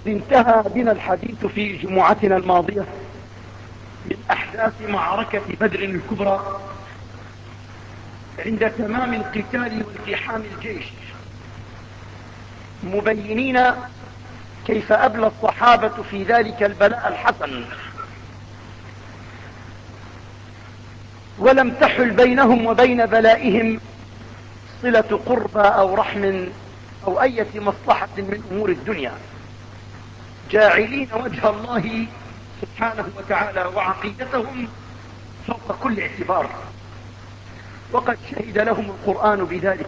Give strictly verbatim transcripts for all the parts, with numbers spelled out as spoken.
انتهى بنا الحديث في جمعتنا الماضية من أحداث معركة بدر الكبرى عند تمام القتال والتحام الجيش، مبينين كيف أبلى الصحابة في ذلك البلاء الحسن، ولم تحل بينهم وبين بلائهم صلة قربى أو رحم أو أي مصلحة من أمور الدنيا، جاعلين وجه الله سبحانه وتعالى وعقيدتهم فوق كل اعتبار، وقد شهد لهم القرآن بذلك.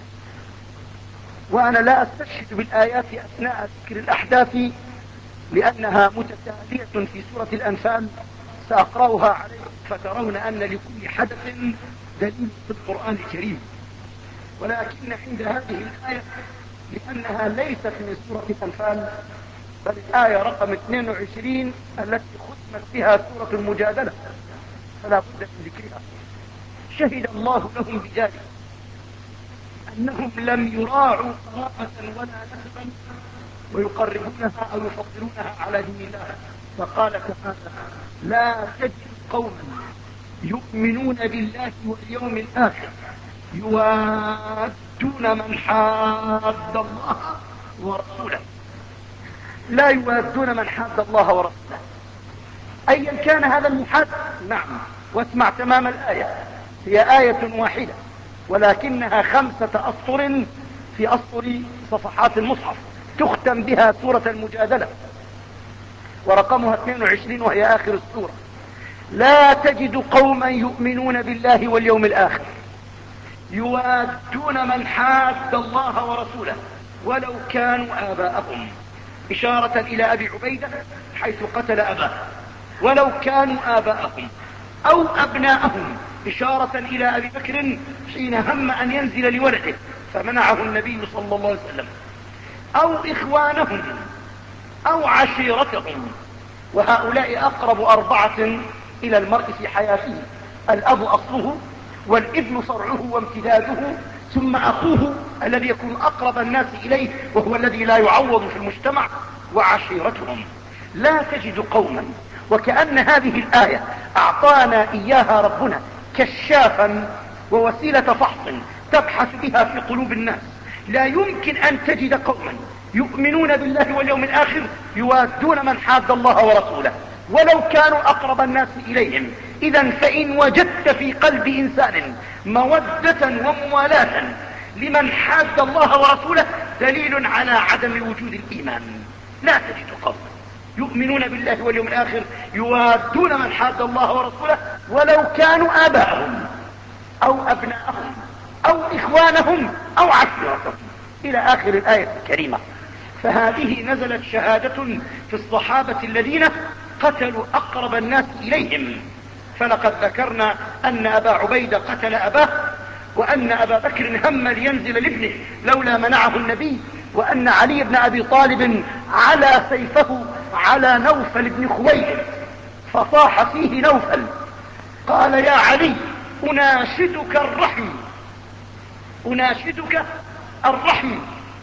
وأنا لا أستشهد بالآيات أثناء ذكر الأحداث لأنها متتالية في سورة الأنفال، سأقرأها عليكم فترون أن لكل حدث دليل في القرآن الكريم. ولكن عند هذه الآية لأنها ليست من سورة الأنفال بل الآية رقم اثنين وعشرين التي ختمت بها سورة المجادلة فلا بد من ذكرها. شهد الله لهم بذلك أنهم لم يراعوا قرابة ولا نسبا ويقربونها أو يفضلونها على دين الله، فقال تعالى: لا تجد قوما يؤمنون بالله واليوم الآخر يوادون من حاد الله ورسوله. لا يوادون من حاد الله ورسوله أيا كان هذا المحاد. نعم، واسمع تمام الآية، هي آية واحدة ولكنها خمسة أسطر في أسطر صفحات المصحف، تختم بها سورة المجادلة ورقمها اثنين وعشرين وهي آخر السورة. لا تجد قوما يؤمنون بالله واليوم الآخر يوادون من حاد الله ورسوله ولو كانوا آباءهم، إشارة إلى أبي عبيدة حيث قتل أباه، ولو كانوا آباءهم أو أبناءهم، إشارة إلى أبي بكر حين هم أن ينزل لولده فمنعه النبي صلى الله عليه وسلم، أو إخوانهم أو عشيرتهم، وهؤلاء أقرب أربعة إلى المرء في حياته: الأب أصله، والابن صرعه وامتداده، ثم أخوه الذي يكون أقرب الناس إليه وهو الذي لا يعوض في المجتمع، وعشيرتهم. لا تجد قوما، وكأن هذه الآية أعطانا إياها ربنا كشافا ووسيلة فحص تبحث بها في قلوب الناس. لا يمكن أن تجد قوما يؤمنون بالله واليوم الآخر يوادون من حاد الله ورسوله ولو كانوا أقرب الناس إليهم. إذا فإن وجدت في قلب إنسان مودة وموالاة لمن حاد الله ورسوله دليل على عدم وجود الإيمان. لا تجد قوما يؤمنون بالله واليوم الآخر يوادون من حاد الله ورسوله ولو كانوا آباءهم أو أبناءهم أو إخوانهم أو عشيرتهم إلى آخر الآية الكريمة. فهذه نزلت شهادة في الصحابة الذين قتلوا أقرب الناس إليهم، فلقد ذكرنا أن أبا عبيدة قتل أباه، وأن أبا بكر هم لينزل لابنه لولا منعه النبي، وأن علي بن أبي طالب على سيفه على نوفل بن خويلد فصاح فيه نوفل قال: يا علي أناشدك الرحم، أناشدك الرحم،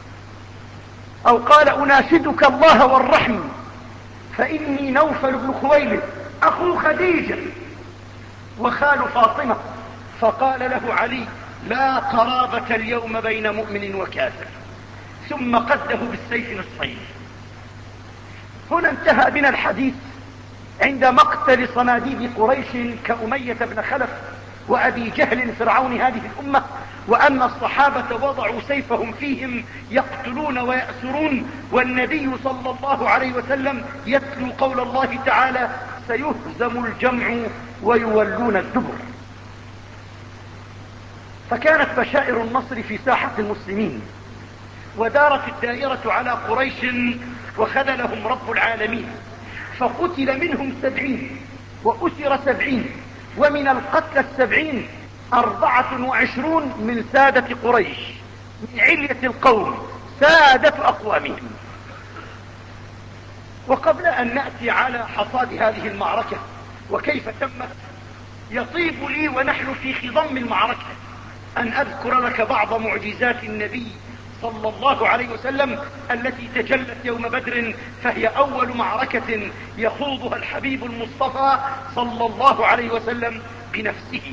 أو قال: أناشدك الله والرحم، فإني نوفل بن خويلد أخو خديجة وخال فاطمة. فقال له علي: لا قرابة اليوم بين مؤمن وكافر، ثم قده بالسيف نصفين. هنا انتهى بنا الحديث عند مقتل صناديد قريش كأمية بن خلف وأبي جهل فرعون هذه الأمة، وأن الصحابة وضعوا سيفهم فيهم يقتلون ويأسرون، والنبي صلى الله عليه وسلم يتلو قول الله تعالى: سيهزم الجمع ويولون الدبر. فكانت بشائر النصر في ساحة المسلمين، ودارت الدائرة على قريش وخذلهم رب العالمين، فقتل منهم سبعين وأسر سبعين، ومن القتل السبعين أربعة وعشرون من سادة قريش، من علية القوم، سادة أقوامهم. وقبل أن نأتي على حصاد هذه المعركة وكيف تمت، يطيب لي ونحن في خضم المعركة أن أذكر لك بعض معجزات النبي صلى الله عليه وسلم التي تجلت يوم بدر، فهي أول معركة يخوضها الحبيب المصطفى صلى الله عليه وسلم بنفسه.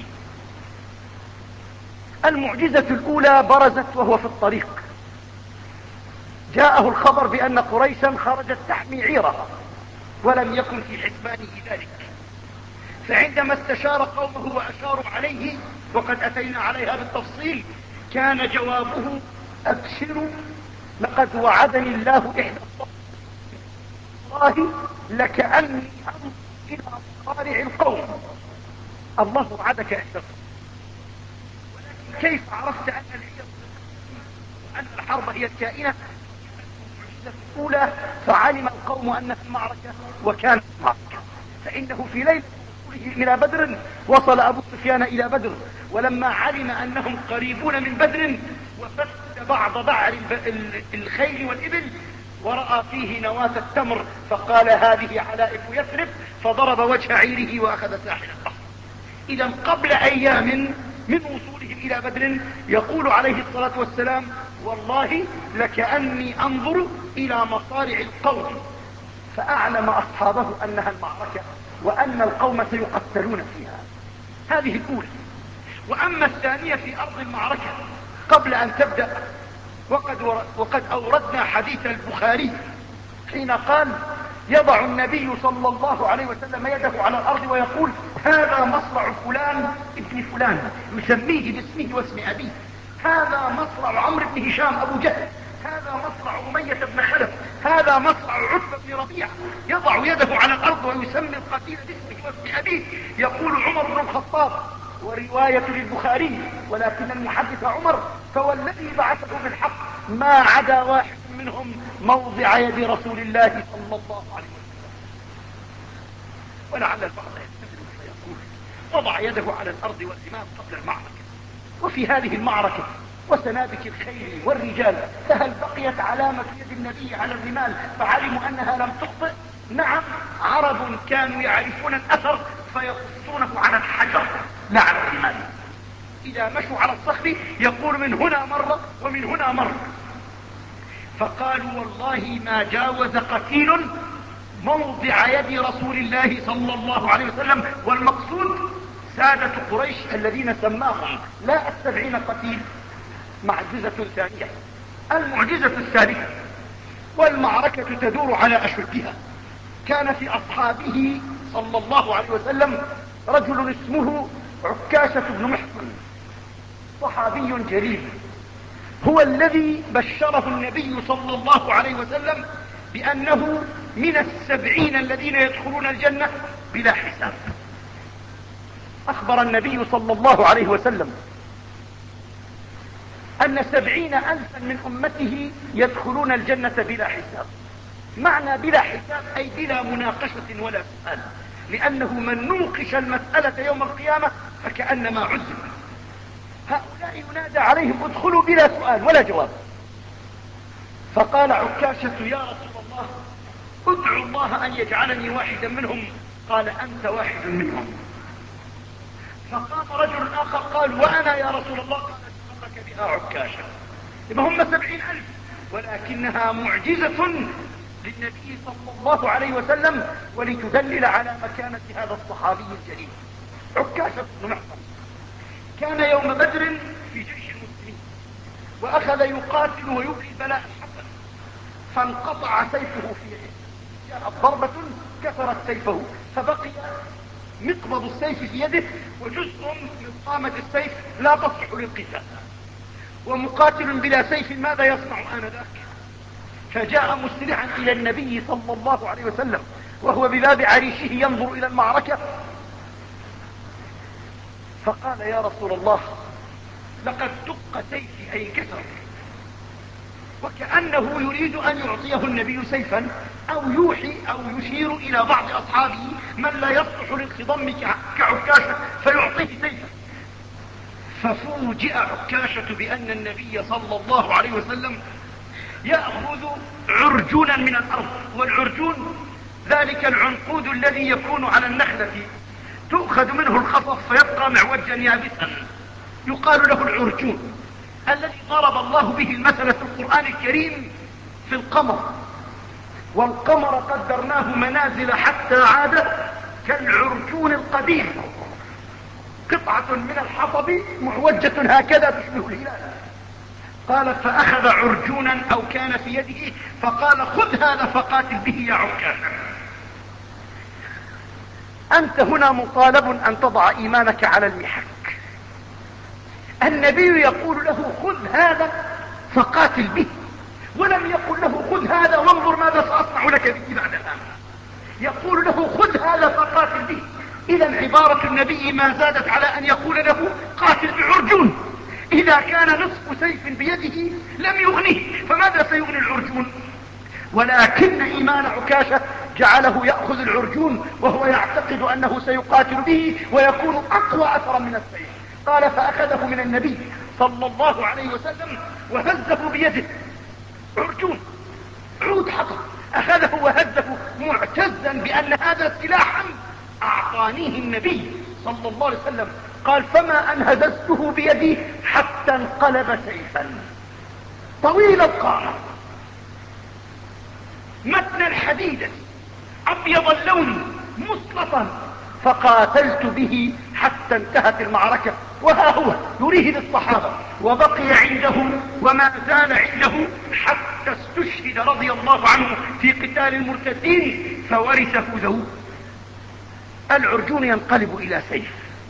المعجزة الأولى برزت وهو في الطريق، جاءه الخبر بأن قريشا خرجت تحمي عيرها ولم يكن في حسبانه ذلك، فعندما استشار قومه وأشاروا عليه، وقد أتينا عليها بالتفصيل، كان جوابه: أبشروا لقد وعدني الله إحدى والله لكأني أنظر إلى مصارع القوم. الله وعدك إحدى، ولكن كيف عرفت أن العير وأن الحرب هي الكائنة؟ الأولى فعلم القوم أنها المعركة وكانت المعركة، فإنه في ليلة وصوله إلى بدر وصل أبو سفيان إلى بدر، ولما علم أنهم قريبون من بدر وفسد بعض بعر الخيل والإبل ورأى فيه نواة التمر فقال: هذه علائف يثرب، فضرب وجه عيره وأخذ ساحل البحر. إذا قبل أيام من وصولهم إلى بدر يقول عليه الصلاة والسلام: والله لكأني أنظر إلى مصارع القوم، فأعلم أصحابه أنها المعركة وأن القوم سيقتلون فيها. هذه الأولى. وأما الثانية في أرض المعركة قبل أن تبدأ، وقد, وقد أوردنا حديث البخاري حين قال: يضع النبي صلى الله عليه وسلم يده على الأرض ويقول: هذا مصرع فلان ابن فلان، يسميه باسمه واسم أبيه. هذا مصرع عمرو بن هشام أبو جهل، هذا مصرع أمية بن خلف، هذا مصرع عتبة بن ربيعة. يضع يده على الأرض ويسمي القتيل باسمه واسم أبيه. يقول عمر بن الخطاب، ورواية للبخاري ولكن المحدث عمر: فوالذي بعثه بالحق ما عدا واحد منهم موضع يد رسول الله صلى الله عليه وسلم. ولعل البعض يستدل فيقول: وضع يده على الأرض والرمال قبل المعركة، وفي هذه المعركة وسنابك الخيل والرجال، فهل بقيت علامة يد النبي على الرمال فعلموا أنها لم تخطئ؟ نعم، عرب كانوا يعرفون الأثر فيقصونه على الحجر لا على الرمال. إذا مشوا على الصخر يقول: من هنا مرة ومن هنا مرة. فقالوا: والله ما جاوز قتيل موضع يد رسول الله صلى الله عليه وسلم. والمقصود سادة قريش الذين سماهم لا السبعين قتيل. معجزة ثانية. المعجزة الثالثة، والمعركة تدور على أشدها، كان في أصحابه صلى الله عليه وسلم رجل اسمه عكاشة بن محصن، صحابي جليل، هو الذي بشره النبي صلى الله عليه وسلم بأنه من السبعين الذين يدخلون الجنة بلا حساب. أخبر النبي صلى الله عليه وسلم أن سبعين ألفا من أمته يدخلون الجنة بلا حساب. معنى بلا حساب أي بلا مناقشة ولا سؤال، لأنه من نوقش المسألة يوم القيامة فكأنما عذب. هؤلاء ينادى عليهم: ادخلوا بلا سؤال ولا جواب. فقال عكاشة: يا رسول الله، ادعو الله أن يجعلني واحدا منهم. قال: أنت واحد منهم. فقام رجل آخر قال: وأنا يا رسول الله. قال: سبقك بها عكاشة. يبقى هم سبعين ألف، ولكنها معجزة للنبي صلى الله عليه وسلم ولتدلل على مكانة هذا الصحابي الجليل. عكاشة بن محصن كان يوم بدر في جيش المسلمين، وأخذ يقاتل ويبري البلاء الحسن، فانقطع سيفه في يده، جاءت ضربة كسرت سيفه، فبقي مقبض السيف في يده وجزء من قامة السيف لا تصلح للقتال. ومقاتل بلا سيف ماذا يصنع آنذاك؟ فجاء مسرعا إلى النبي صلى الله عليه وسلم وهو بباب عريشه ينظر إلى المعركة، فقال: يا رسول الله، لقد دق سيفي أي كسر. وكأنه يريد أن يعطيه النبي سيفا أو يوحي أو يشير إلى بعض أصحابه من لا يصلح للخضم كعكاشة فيعطيه سيفا. ففوجئ عكاشة بأن النبي صلى الله عليه وسلم يأخذ عرجونا من الأرض، والعرجون ذلك العنقود الذي يكون على النخلة تؤخذ منه الخصف فيبقى معوجا يابسا، يقال له العرجون. الذي ضرب الله به المثل في القرآن الكريم في القمر، والقمر قدرناه منازل حتى عاد كالعرجون القديم، قطعة من الحطب معوجة هكذا تشبه الهلال. قال فأخذ عرجونا أو كان في يده فقال خذ هذا فقاتل به يا عكاشة. أنت هنا مطالب أن تضع إيمانك على المحك. النبي يقول له خذ هذا فقاتل به، ولم يقل له خذ هذا وانظر ماذا سأصنع لك به بعد الآن. يقول له خذ هذا فقاتل به. إذا عبارة النبي ما زادت على أن يقول له قاتل بعرجون. إذا كان نصف سيف بيده لم يغنيه، فماذا سيغني العرجون؟ ولكن إيمان عكاشة جعله يأخذ العرجون وهو يعتقد أنه سيقاتل به ويكون أقوى أثرا من السيف. قال فأخذه من النبي صلى الله عليه وسلم وهزه بيده، عرجون عود حطب، أخذه وهزه معتزا بأن هذا سلاحا أعطانيه النبي صلى الله عليه وسلم. قال فما أن هززته بيدي حتى انقلب سيفا طويل القامة متنا حديدا أبيض اللون مسلطا، فقاتلت به حتى انتهت المعركة. وها هو يريه للصحابة وبقي عنده وما زال عنده حتى استشهد رضي الله عنه في قتال المرتدين فورثه ذووه. العرجون ينقلب إلى سيف،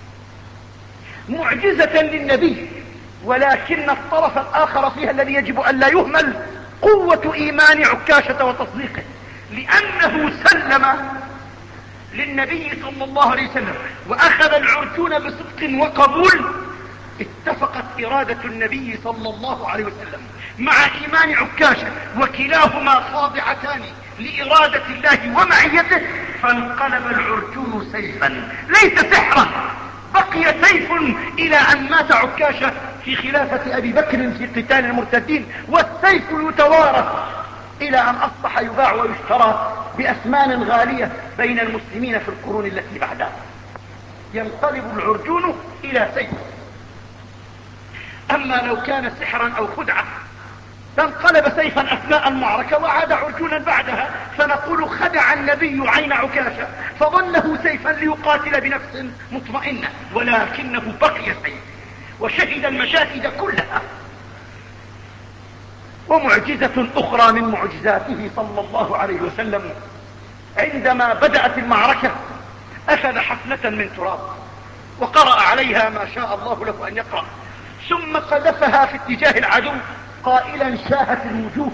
معجزة للنبي، ولكن الطرف الآخر فيها الذي يجب أن لا يهمل قوة إيمان عكاشة وتصديقه، لأنه سلم للنبي صلى الله عليه وسلم وأخذ العرجون بصدق وقبول. اتفقت إرادة النبي صلى الله عليه وسلم مع إيمان عكاشة، وكلاهما خاضعتان لإرادة الله ومعيته، فانقلب العرجون سيفا ليس سحرا، بقي سيف إلى أن مات عكاشة في خلافة أبي بكر في قتال المرتدين، والسيف يتوارث إلى أن أصبح يباع ويشترى بأثمان غالية بين المسلمين في القرون التي بعدها. ينقلب العرجون إلى سيف. أما لو كان سحرا أو خدعة لانقلب سيفا أثناء المعركة وعاد عرجونا بعدها، فنقول خدع النبي عين عكاشة فظنه سيفا ليقاتل بنفس مطمئنة، ولكنه بقي سيف وشهد المشاهد كلها. ومعجزة أخرى من معجزاته صلى الله عليه وسلم، عندما بدأت المعركة أخذ حفنة من تراب وقرأ عليها ما شاء الله له أن يقرأ، ثم قذفها في اتجاه العدو قائلا شاهت الوجوه.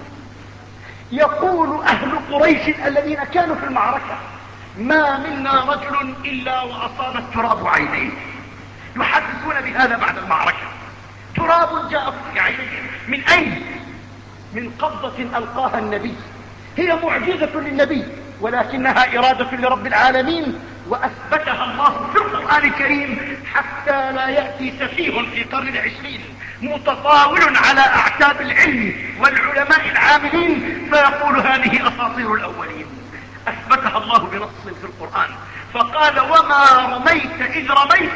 يقول أهل قريش الذين كانوا في المعركة ما منا رجل إلا وأصاب التراب عينيه، يحدثون بهذا بعد المعركة. تراب جاء في عينيه، من أين؟ من قبضة ألقاها النبي. هي معجزة للنبي ولكنها إرادة لرب العالمين، وأثبتها الله في القرآن الكريم حتى لا يأتي سفيه في قرن العشرين متطاول على أعتاب العلم والعلماء العاملين فيقول هذه أساطير الأولين. أثبتها الله بنص في القرآن فقال وما رميت إذ رميت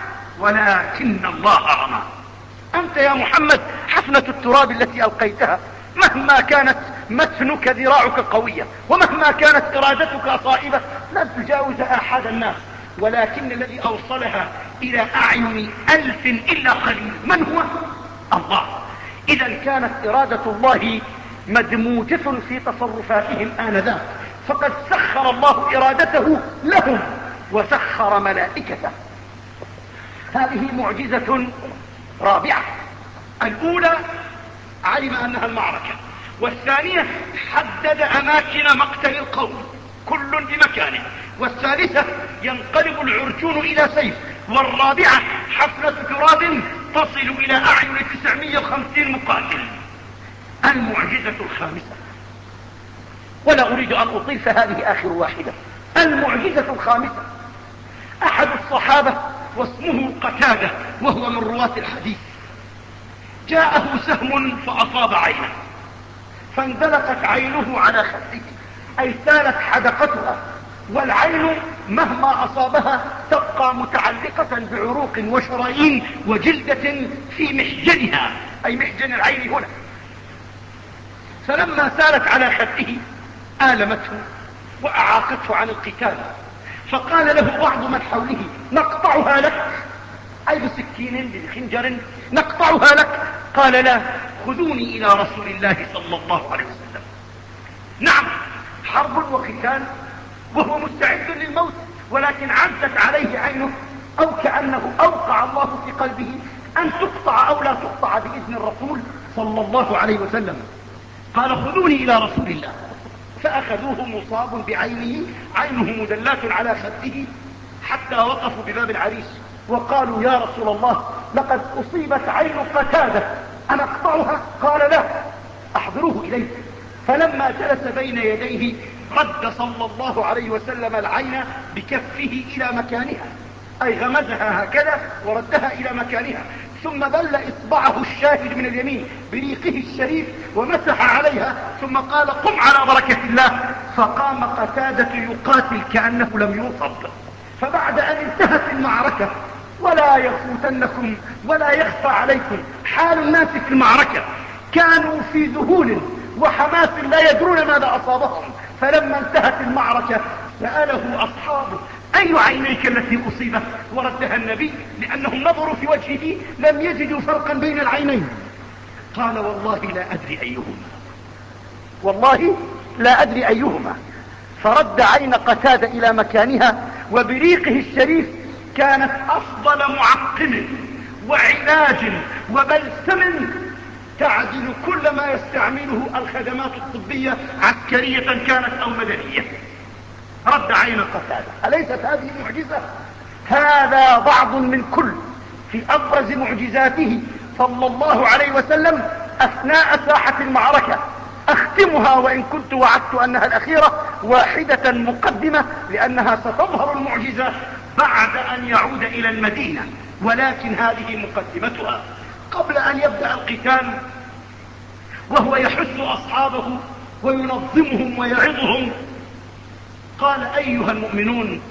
ولكن الله رمى. أنت يا محمد حفنة التراب التي ألقيتها، مهما كانت متنك ذراعك قوية ومهما كانت إرادتك صائبة لن تجاوز أحد الناس، ولكن الذي أوصلها إلى أعين ألف إلا قليل من هو؟ الله. إذا كانت إرادة الله مدموجة في تصرفاتهم آنذاك، فقد سخر الله إرادته لهم وسخر ملائكته. هذه معجزة رابعة. الأولى علم أنها المعركة، والثانية حدد أماكن مقتل القوم كل بمكانه، والثالثة ينقلب العرجون إلى سيف، والرابعة حفنة تراب تصل إلى أعين تسعمائة وخمسين مقاتل. المعجزة الخامسة، ولا أريد أن أطيل فهذه آخر واحدة. المعجزة الخامسة أحد الصحابة واسمه قتادة وهو من رواة الحديث، جاءه سهم فأصاب عينه فاندلقت عينه على خده، أي سالت حدقتها، والعين مهما أصابها تبقى متعلقة بعروق وشرايين وجلدة في محجنها، أي محجن العين هنا. فلما سالت على خده آلمته وأعاقته عن القتال، فقال له بعض من حوله نقطعها لك، أي بسكين بخنجر نقطعها لك. قال لا، خذوني إلى رسول الله صلى الله عليه وسلم. نعم، حرب وقتال وهو مستعد للموت، ولكن عزت عليه عينه، أو كأنه أوقع الله في قلبه أن تقطع أو لا تقطع بإذن الرسول صلى الله عليه وسلم. قال خذوني إلى رسول الله. فأخذوه مصاب بعينه، عينه مدلات على خده، حتى وقفوا بباب العريس وقالوا يا رسول الله لقد أصيبت عين قتادة أنا أقطعها؟ قال لا، أحضروه إليه. فلما جلس بين يديه رد صلى الله عليه وسلم العين بكفه إلى مكانها، أي غمزها هكذا وردها إلى مكانها، ثم بل إصبعه الشاهد من اليمين بريقه الشريف ومسح عليها، ثم قال قم على بركة الله. فقام قتادة يقاتل كأنه لم يصب. فبعد أن انتهت المعركة، ولا يفوتنكم ولا يخفى عليكم حال الناس في المعركة، كانوا في ذهول وحماس لا يدرون ماذا أصابهم. فلما انتهت المعركة سأله أصحابه أي عينيك التي أصيبت؟ وردها النبي لأنهم نظروا في وجهه لم يجدوا فرقا بين العينين. قال والله لا أدري أيهما، والله لا أدري أيهما. فرد عين قتادة إلى مكانها، وبريقه الشريف كانت أفضل معقم وعلاج وبلسم تعدل كل ما يستعمله الخدمات الطبية عسكرية كانت أو مدنية. رد عين قتادة. أليست هذه معجزة؟ هذا بعض من كل في أبرز معجزاته صلى الله عليه وسلم أثناء ساحة المعركة. أختمها وإن كنت وعدت أنها الأخيرة، واحدة مقدمة لأنها ستظهر المعجزة بعد أن يعود إلى المدينة، ولكن هذه مقدمتها. قبل أن يبدأ القتال وهو يحث أصحابه وينظمهم ويعظهم، قال أيها المؤمنون،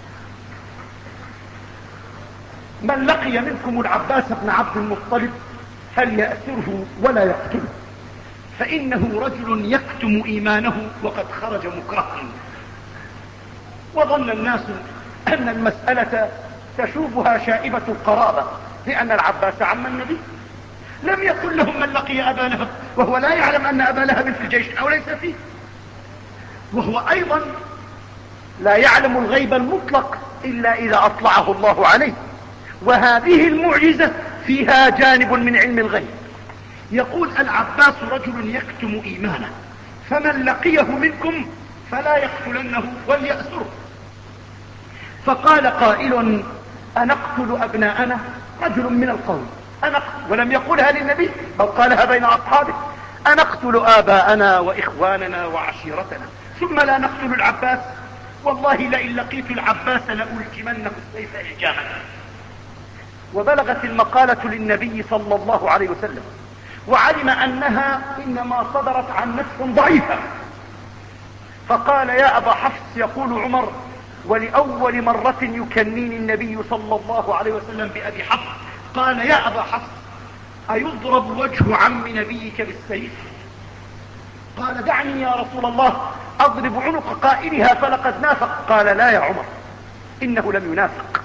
من لقي منكم العباس بن عبد المطلب فليأسره ولا يقتله، فإنه رجل يكتم إيمانه وقد خرج مكرها. وظن الناس أن المسألة تشوبها شائبة القرابة، لأن العباس عم النبي. لم يقل لهم من لقي أبا لهب، وهو لا يعلم أن أبا لهب في الجيش أو ليس فيه، وهو أيضا لا يعلم الغيب المطلق إلا إذا أطلعه الله عليه. وهذه المعجزة فيها جانب من علم الغيب. يقول العباس رجل يكتم إيمانه، فمن لقيه منكم فلا يقتلنه وليأسره. فقال قائل أنقتل أبناءنا؟ رجل من القوم أنقتل، ولم يقولها للنبي بل قالها بين أصحابه، أنقتل آباءنا وإخواننا وعشيرتنا ثم لا نقتل العباس؟ والله لئن لقيت العباس لألجمنه السيف إلجاما. وبلغت المقالة للنبي صلى الله عليه وسلم، وعلم أنها إنما صدرت عن نفس ضعيفة. فقال يا أبا حفص، يقول عمر ولأول مرة يكنيني النبي صلى الله عليه وسلم بأبي حفص، قال يا أبا حفص أيضرب وجه عم نبيك بالسيف؟ قال دعني يا رسول الله أضرب عنق قائلها فلقد نافق. قال لا يا عمر، إنه لم ينافق.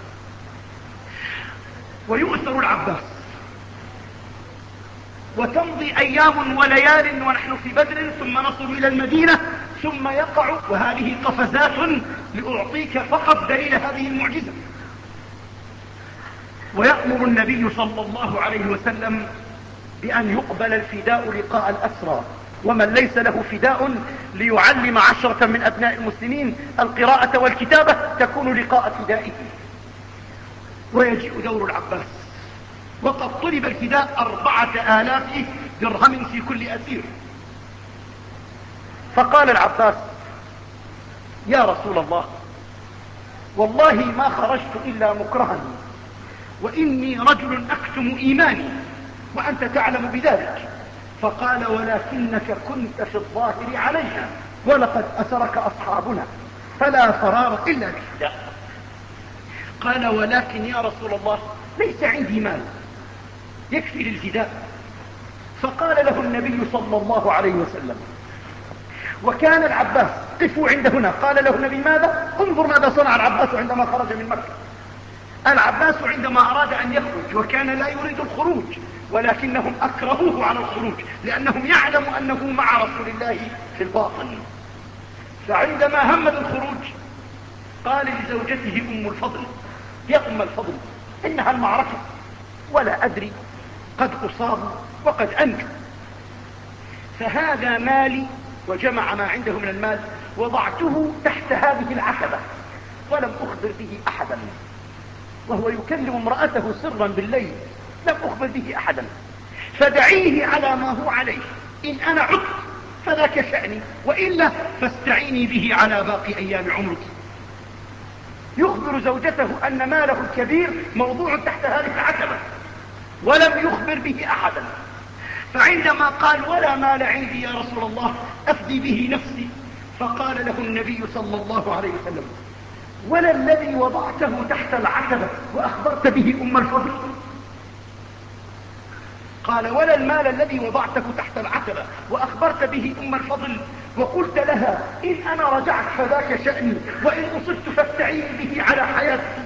ويؤثر العباس، وتمضي أيام وليال ونحن في بدر، ثم نصل إلى المدينة، ثم يقع. وهذه قفزات لأعطيك فقط دليل هذه المعجزة. ويأمر النبي صلى الله عليه وسلم بأن يقبل الفداء لقاء الأسرى، ومن ليس له فداء ليعلم عشرة من أبناء المسلمين القراءة والكتابة تكون لقاء فدائه. ويجيء دور العباس، وقد طلب الفداء أربعة آلاف درهم في كل أسير. فقال العباس يا رسول الله والله ما خرجت إلا مكرها، وإني رجل أكتم إيماني وأنت تعلم بذلك. فقال ولكنك كنت في الظاهر علينا، ولقد أسرك أصحابنا، فلا فرار إلا بالفداء. قال ولكن يا رسول الله ليس عندي مال يكفي للفداء، فقال له النبي صلى الله عليه وسلم، وكان العباس، قفوا عند هنا، قال له النبي ماذا؟ انظر ماذا صنع العباس عندما خرج من مكة. العباس عندما أراد أن يخرج وكان لا يريد الخروج، ولكنهم أكرهوه على الخروج لأنهم يعلموا أنه مع رسول الله في الباطن. فعندما هم بالخروج قال لزوجته أم الفضل: يا أم الفضل، إنها المعركة ولا أدري، قد أصاب وقد أنجو، فهذا مالي، وجمع ما عنده من المال، وضعته تحت هذه العتبة ولم أخبر به أحدا، وهو يكلم امرأته سرا بالليل، لم أخبر به أحدا، فدعيه على ما هو عليه، إن أنا عدت فذاك شأني، وإلا فاستعيني به على باقي أيام عمرك. يخبر زوجته أن ماله الكبير موضوع تحت هذه العتبة ولم يخبر به أحدا. فعندما قال: ولا مال عندي يا رسول الله أفدي به نفسي، فقال له النبي صلى الله عليه وسلم: ولا الذي وضعته تحت العتبة وأخبرت به أم الفضل؟ قال: ولا المال الذي وضعته تحت العتبة وأخبرت به أم الفضل وقلت لها إن أنا رجعت فذاك شأني، وإن أصبت فاستعين به على حياتي.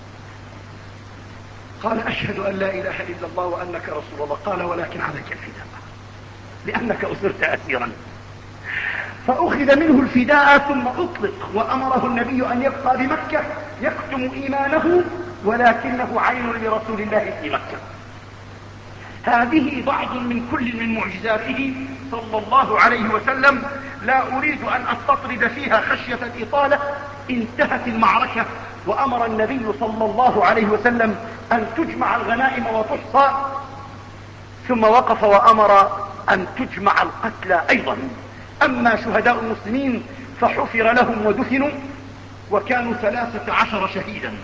قال: أشهد أن لا إله إلا الله وأنك رسول الله. قال: ولكن عليك الفداء، لأنك أسرت أسيرا. فأخذ منه الفداء ثم أطلق، وأمره النبي أن يبقى بمكة يكتم إيمانه، ولكنه عين لرسول الله في مكة. هذه بعض من كل من معجزاته صلى الله عليه وسلم، لا أريد أن أستطرد فيها خشية الإطالة. انتهت المعركة وأمر النبي صلى الله عليه وسلم أن تجمع الغنائم وتحصى، ثم وقف وأمر أن تجمع القتلى أيضا. أما شهداء المسلمين فحفر لهم ودفنوا، وكانوا ثلاثة عشر شهيدا.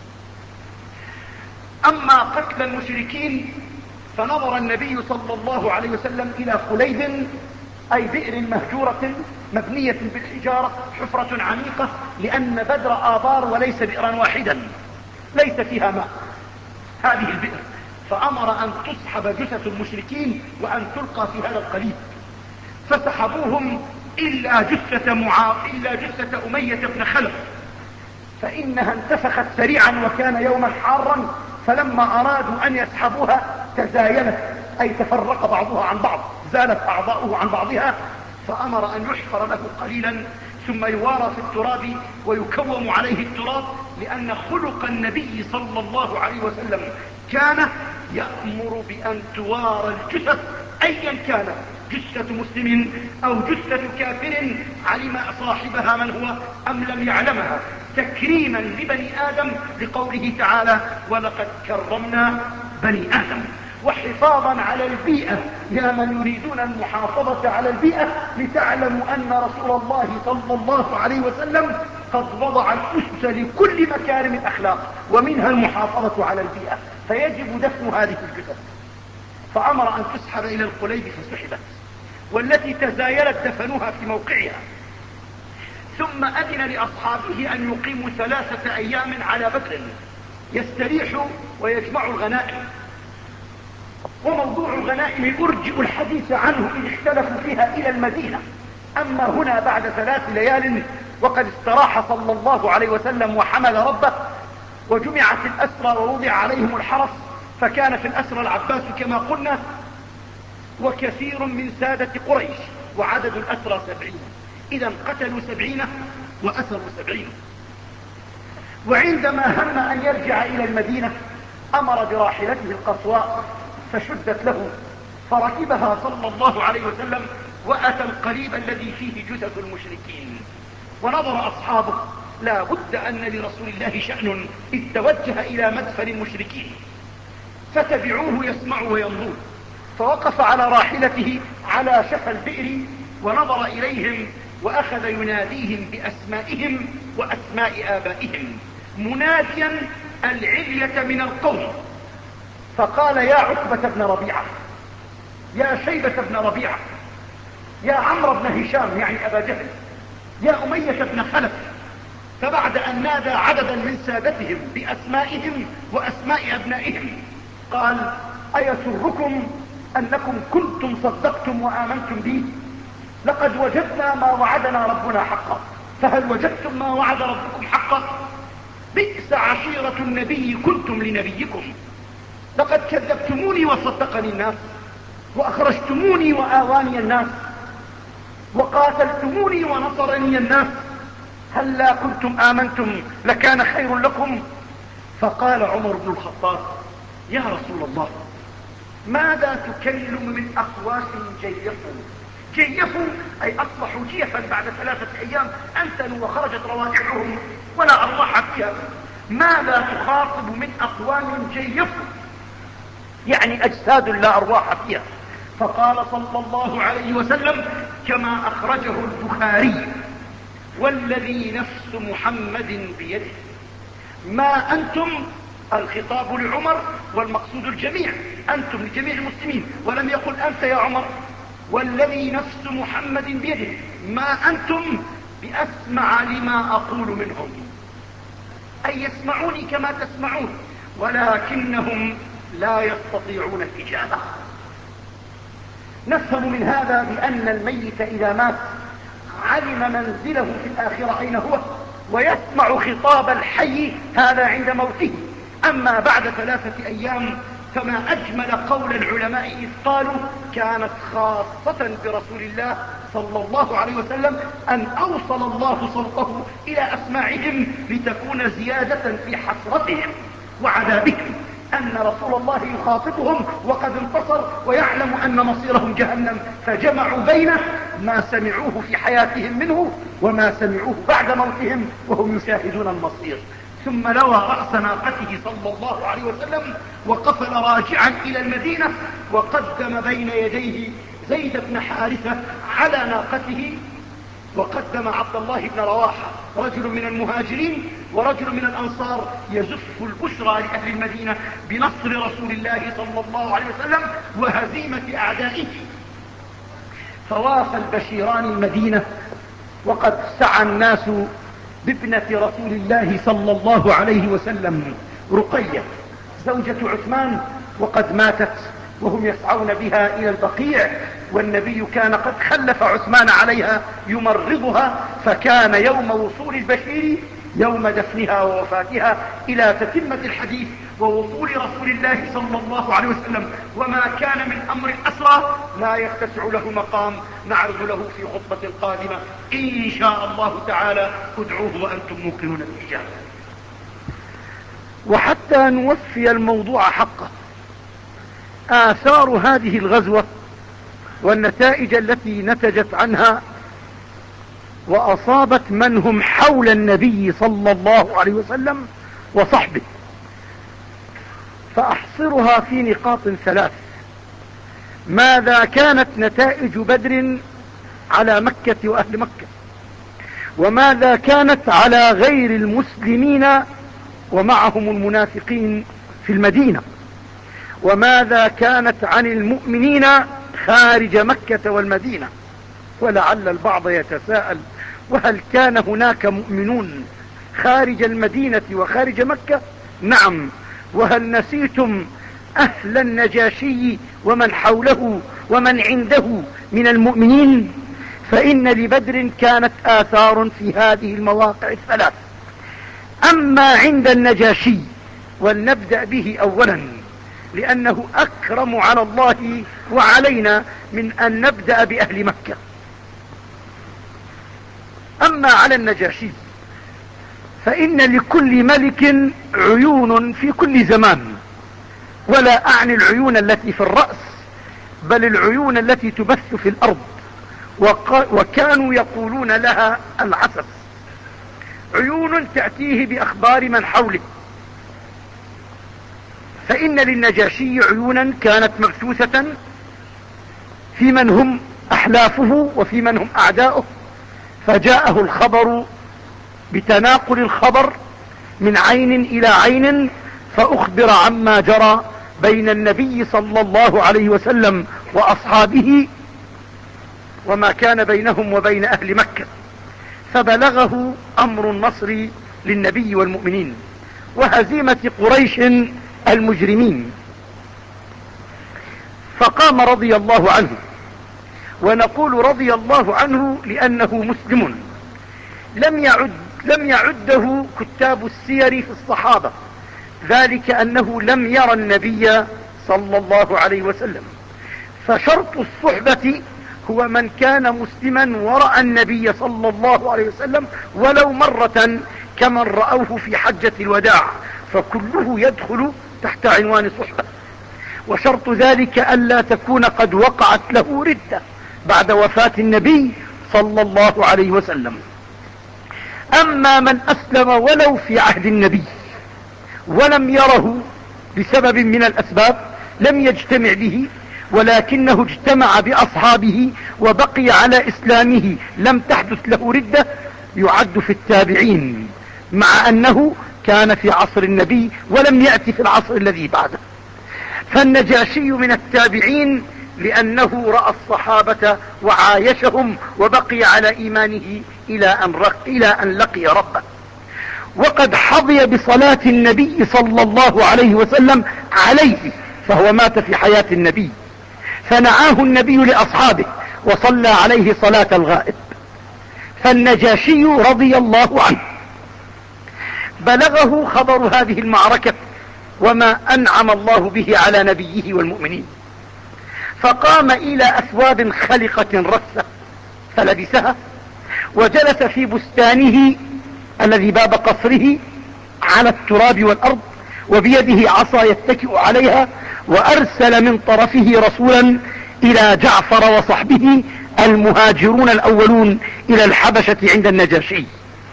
أما قتل المشركين فنظر النبي صلى الله عليه وسلم إلى خليد، أي بئر مهجورة مبنية بالحجارة، حفرة عميقة، لأن بدر آبار وليس بئرا واحدا، ليس فيها ماء هذه البئر، فأمر أن تسحب جثث المشركين وأن تلقى في هذا القليب، فسحبوهم إلا جثة معاذ إلا جثة أمية بن خلف، فإنها انتفخت سريعا وكان يوما حارا، فلما أرادوا أن يسحبوها تزايلت، أي تفرق بعضها عن بعض، زالت أعضاؤه عن بعضها، فأمر أن يحفر له قليلا ثم يوارى في التراب ويكوم عليه التراب، لأن خلق النبي صلى الله عليه وسلم كان يأمر بأن توارى الجثث أيا كان، جثة مسلم أو جثة كافر، علم صاحبها من هو أم لم يعلمها، تكريما لبني آدم، لقوله تعالى: ولقد كرمنا بني آدم، وحفاظا على البيئة يا من يريدون المحافظة على البيئة، لتعلموا أن رسول الله صلى الله عليه وسلم قد وضع الأسس لكل مكارم الأخلاق، ومنها المحافظة على البيئة، فيجب دفن هذه الجثث. فأمر أن تسحب إلى القليب فسحبت، والتي تزايلت دفنوها في موقعها، ثم أذن لأصحابه أن يقيموا ثلاثة أيام على بدر يستريحوا ويجمعوا الغنائم. وموضوع الغنائم أرجئ الحديث عنه إن اختلفوا فيها إلى المدينة، أما هنا بعد ثلاث ليال وقد استراح صلى الله عليه وسلم وحمد ربه، وجمعت الأسرى ووضع عليهم الحرس، فكان في الأسرى العباس كما قلنا وكثير من سادة قريش، وعدد الأسرى سبعين، إذا قتلوا سبعين وأسروا سبعين. وعندما هم أن يرجع إلى المدينة أمر براحلته القصواء فشدت له، فركبها صلى الله عليه وسلم وأتى القليب الذي فيه جثث المشركين، ونظر أصحابه لا بد أن لرسول الله شأن، إذ توجه إلى مدفن المشركين، فتبعوه يسمع وينظر، فوقف على راحلته على شفا البئر ونظر إليهم وأخذ يناديهم بأسمائهم وأسماء آبائهم، مناديا العلية من القوم، فقال: يا عتبة بن ربيعة، يا شيبة بن ربيعة، يا عمرو بن هشام يعني أبا جهل، يا أمية بن خلف. فبعد أن نادى عددا من سادتهم بأسمائهم وأسماء أبنائهم قال: أيسركم أنكم كنتم صدقتم وآمنتم به؟ لقد وجدنا ما وعدنا ربنا حقا، فهل وجدتم ما وعد ربكم حقا؟ بئس عشيرة النبي كنتم لنبيكم، لقد كذبتموني وصدقني الناس، وأخرجتموني وآواني الناس، وقاتلتموني ونصرني الناس، هل لا كنتم آمنتم لكان خير لكم؟ فقال عمر بن الخطاب: يا رسول الله، ماذا تكلم من أقواس جيفوا؟ جيفوا أي أصبحوا جيفا بعد ثلاثة أيام، أنتنوا وخرجت روائحهم ولا أرواح فيها. ماذا تخاطب من أقوام جيفوا؟ يعني أجساد لا أرواح فيها. فقال صلى الله عليه وسلم كما أخرجه البخاري: والذي نفس محمد بيده ما أنتم، الخطاب لعمر والمقصود الجميع، أنتم لجميع المسلمين، ولم يقل أنت يا عمر، والذي نفس محمد بيده ما أنتم بأسمع لما أقول منهم، أي يسمعوني كما تسمعون، ولكنهم لا يستطيعون الإجابة. نفهم من هذا بأن الميت إذا مات علم منزله في الآخرة أين هو، ويسمع خطاب الحي هذا عند موته. أما بعد ثلاثة أيام فما أجمل قول العلماء إذ قالوا كانت خاصة برسول الله صلى الله عليه وسلم أن أوصل الله صوته إلى أسماعهم لتكون زيادة في حسرتهم وعذابهم، أن رسول الله يخاطبهم وقد انتصر ويعلم أن مصيرهم جهنم، فجمعوا بين ما سمعوه في حياتهم منه وما سمعوه بعد موتهم وهم يشاهدون المصير. ثم لوى رأس ناقته صلى الله عليه وسلم وقفل راجعا إلى المدينة، وقدم بين يديه زيد بن حارثة على ناقته، وقدم عبد الله بن رواحة رجل من المهاجرين ورجل من الأنصار يزف البشرى لأهل المدينة بنصر رسول الله صلى الله عليه وسلم وهزيمة أعدائه. فوافى البشيران المدينة وقد سعى الناس بابنة رسول الله صلى الله عليه وسلم رقية زوجة عثمان، وقد ماتت وهم يسعون بها إلى البقيع، والنبي كان قد خلف عثمان عليها يمرضها، فكان يوم وصول البشير يوم دفنها ووفاتها إلى تتمة الحديث ووصول رسول الله صلى الله عليه وسلم. وما كان من أمر الأسرى لا يتسع له مقام نعرض له في خطبة قادمة إن شاء الله تعالى. ادعوه وأنتم موقنون بالإجابة. وحتى نوفي الموضوع حقه، آثار هذه الغزوة والنتائج التي نتجت عنها وأصابت من هم حول النبي صلى الله عليه وسلم وصحبه، فأحصرها في نقاط ثلاث. ماذا كانت نتائج بدر على مكة وأهل مكة، وماذا كانت على غير المسلمين ومعهم المنافقين في المدينة، وماذا كانت عن المؤمنين خارج مكة والمدينة. ولعل البعض يتساءل: وهل كان هناك مؤمنون خارج المدينة وخارج مكة؟ نعم. وهل نسيتم أهل النجاشي ومن حوله ومن عنده من المؤمنين؟ فإن لبدر كانت آثار في هذه المواقع الثلاث. أما عند النجاشي، ولنبدأ به أولا لأنه أكرم على الله وعلينا من أن نبدأ بأهل مكة. أما على النجاشي فإن لكل ملك عيون في كل زمان، ولا أعني العيون التي في الرأس بل العيون التي تبث في الأرض، وكانوا يقولون لها العسس، عيون تأتيه بأخبار من حوله. فإن للنجاشي عيونا كانت مبثوثة في من هم أحلافه وفي من هم أعداؤه، فجاءه الخبر بتناقل الخبر من عين إلى عين، فأخبر عما جرى بين النبي صلى الله عليه وسلم وأصحابه وما كان بينهم وبين أهل مكة، فبلغه أمر النصر للنبي والمؤمنين وهزيمة قريش المجرمين. فقام رضي الله عنه. ونقول رضي الله عنه لأنه مسلم لم يعد لم يعده كتاب السير في الصحابة، ذلك أنه لم يرى النبي صلى الله عليه وسلم. فشرط الصحبة هو من كان مسلما ورأى النبي صلى الله عليه وسلم ولو مرة كمن رأوه في حجة الوداع، فكله يدخل تحت عنوان صحبة. وشرط ذلك ألا تكون قد وقعت له ردة بعد وفاة النبي صلى الله عليه وسلم. أما من أسلم ولو في عهد النبي ولم يره بسبب من الأسباب، لم يجتمع به ولكنه اجتمع بأصحابه وبقي على إسلامه، لم تحدث له ردة، يعد في التابعين، مع أنه كان في عصر النبي ولم يأتي في العصر الذي بعده. فالنجاشي من التابعين لأنه رأى الصحابة وعايشهم وبقي على إيمانه إلى أن, إلى أن لقي ربه. وقد حظي بصلاة النبي صلى الله عليه وسلم عليه، فهو مات في حياة النبي، فنعاه النبي لأصحابه وصلى عليه صلاة الغائب. فالنجاشي رضي الله عنه بلغه خبر هذه المعركة وما أنعم الله به على نبيه والمؤمنين، فقام إلى أثواب خلقة رثة فلبسها، وجلس في بستانه الذي باب قصره على التراب والأرض، وبيده عصا يتكئ عليها، وأرسل من طرفه رسولا إلى جعفر وصحبه المهاجرون الأولون إلى الحبشة عند النجاشي.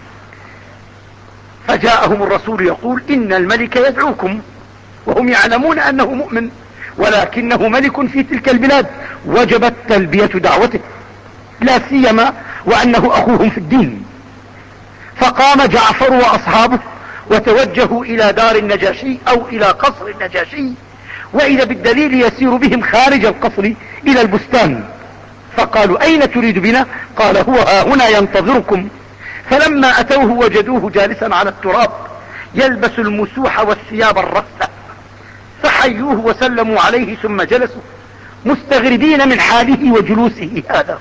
فجاءهم الرسول يقول: إن الملك يدعوكم، وهم يعلمون أنه مؤمن ولكنه ملك في تلك البلاد، وجبت تلبية دعوته، لا سيما وأنه أخوهم في الدين. فقام جعفر وأصحابه وتوجهوا إلى دار النجاشي أو إلى قصر النجاشي، وإذا بالدليل يسير بهم خارج القصر إلى البستان. فقالوا: أين تريد بنا؟ قال: هو ها هنا ينتظركم. فلما أتوه وجدوه جالسا على التراب يلبس المسوح والثياب الرثة، فحيوه وسلموا عليه ثم جلسوا مستغربين من حاله وجلوسه هذا.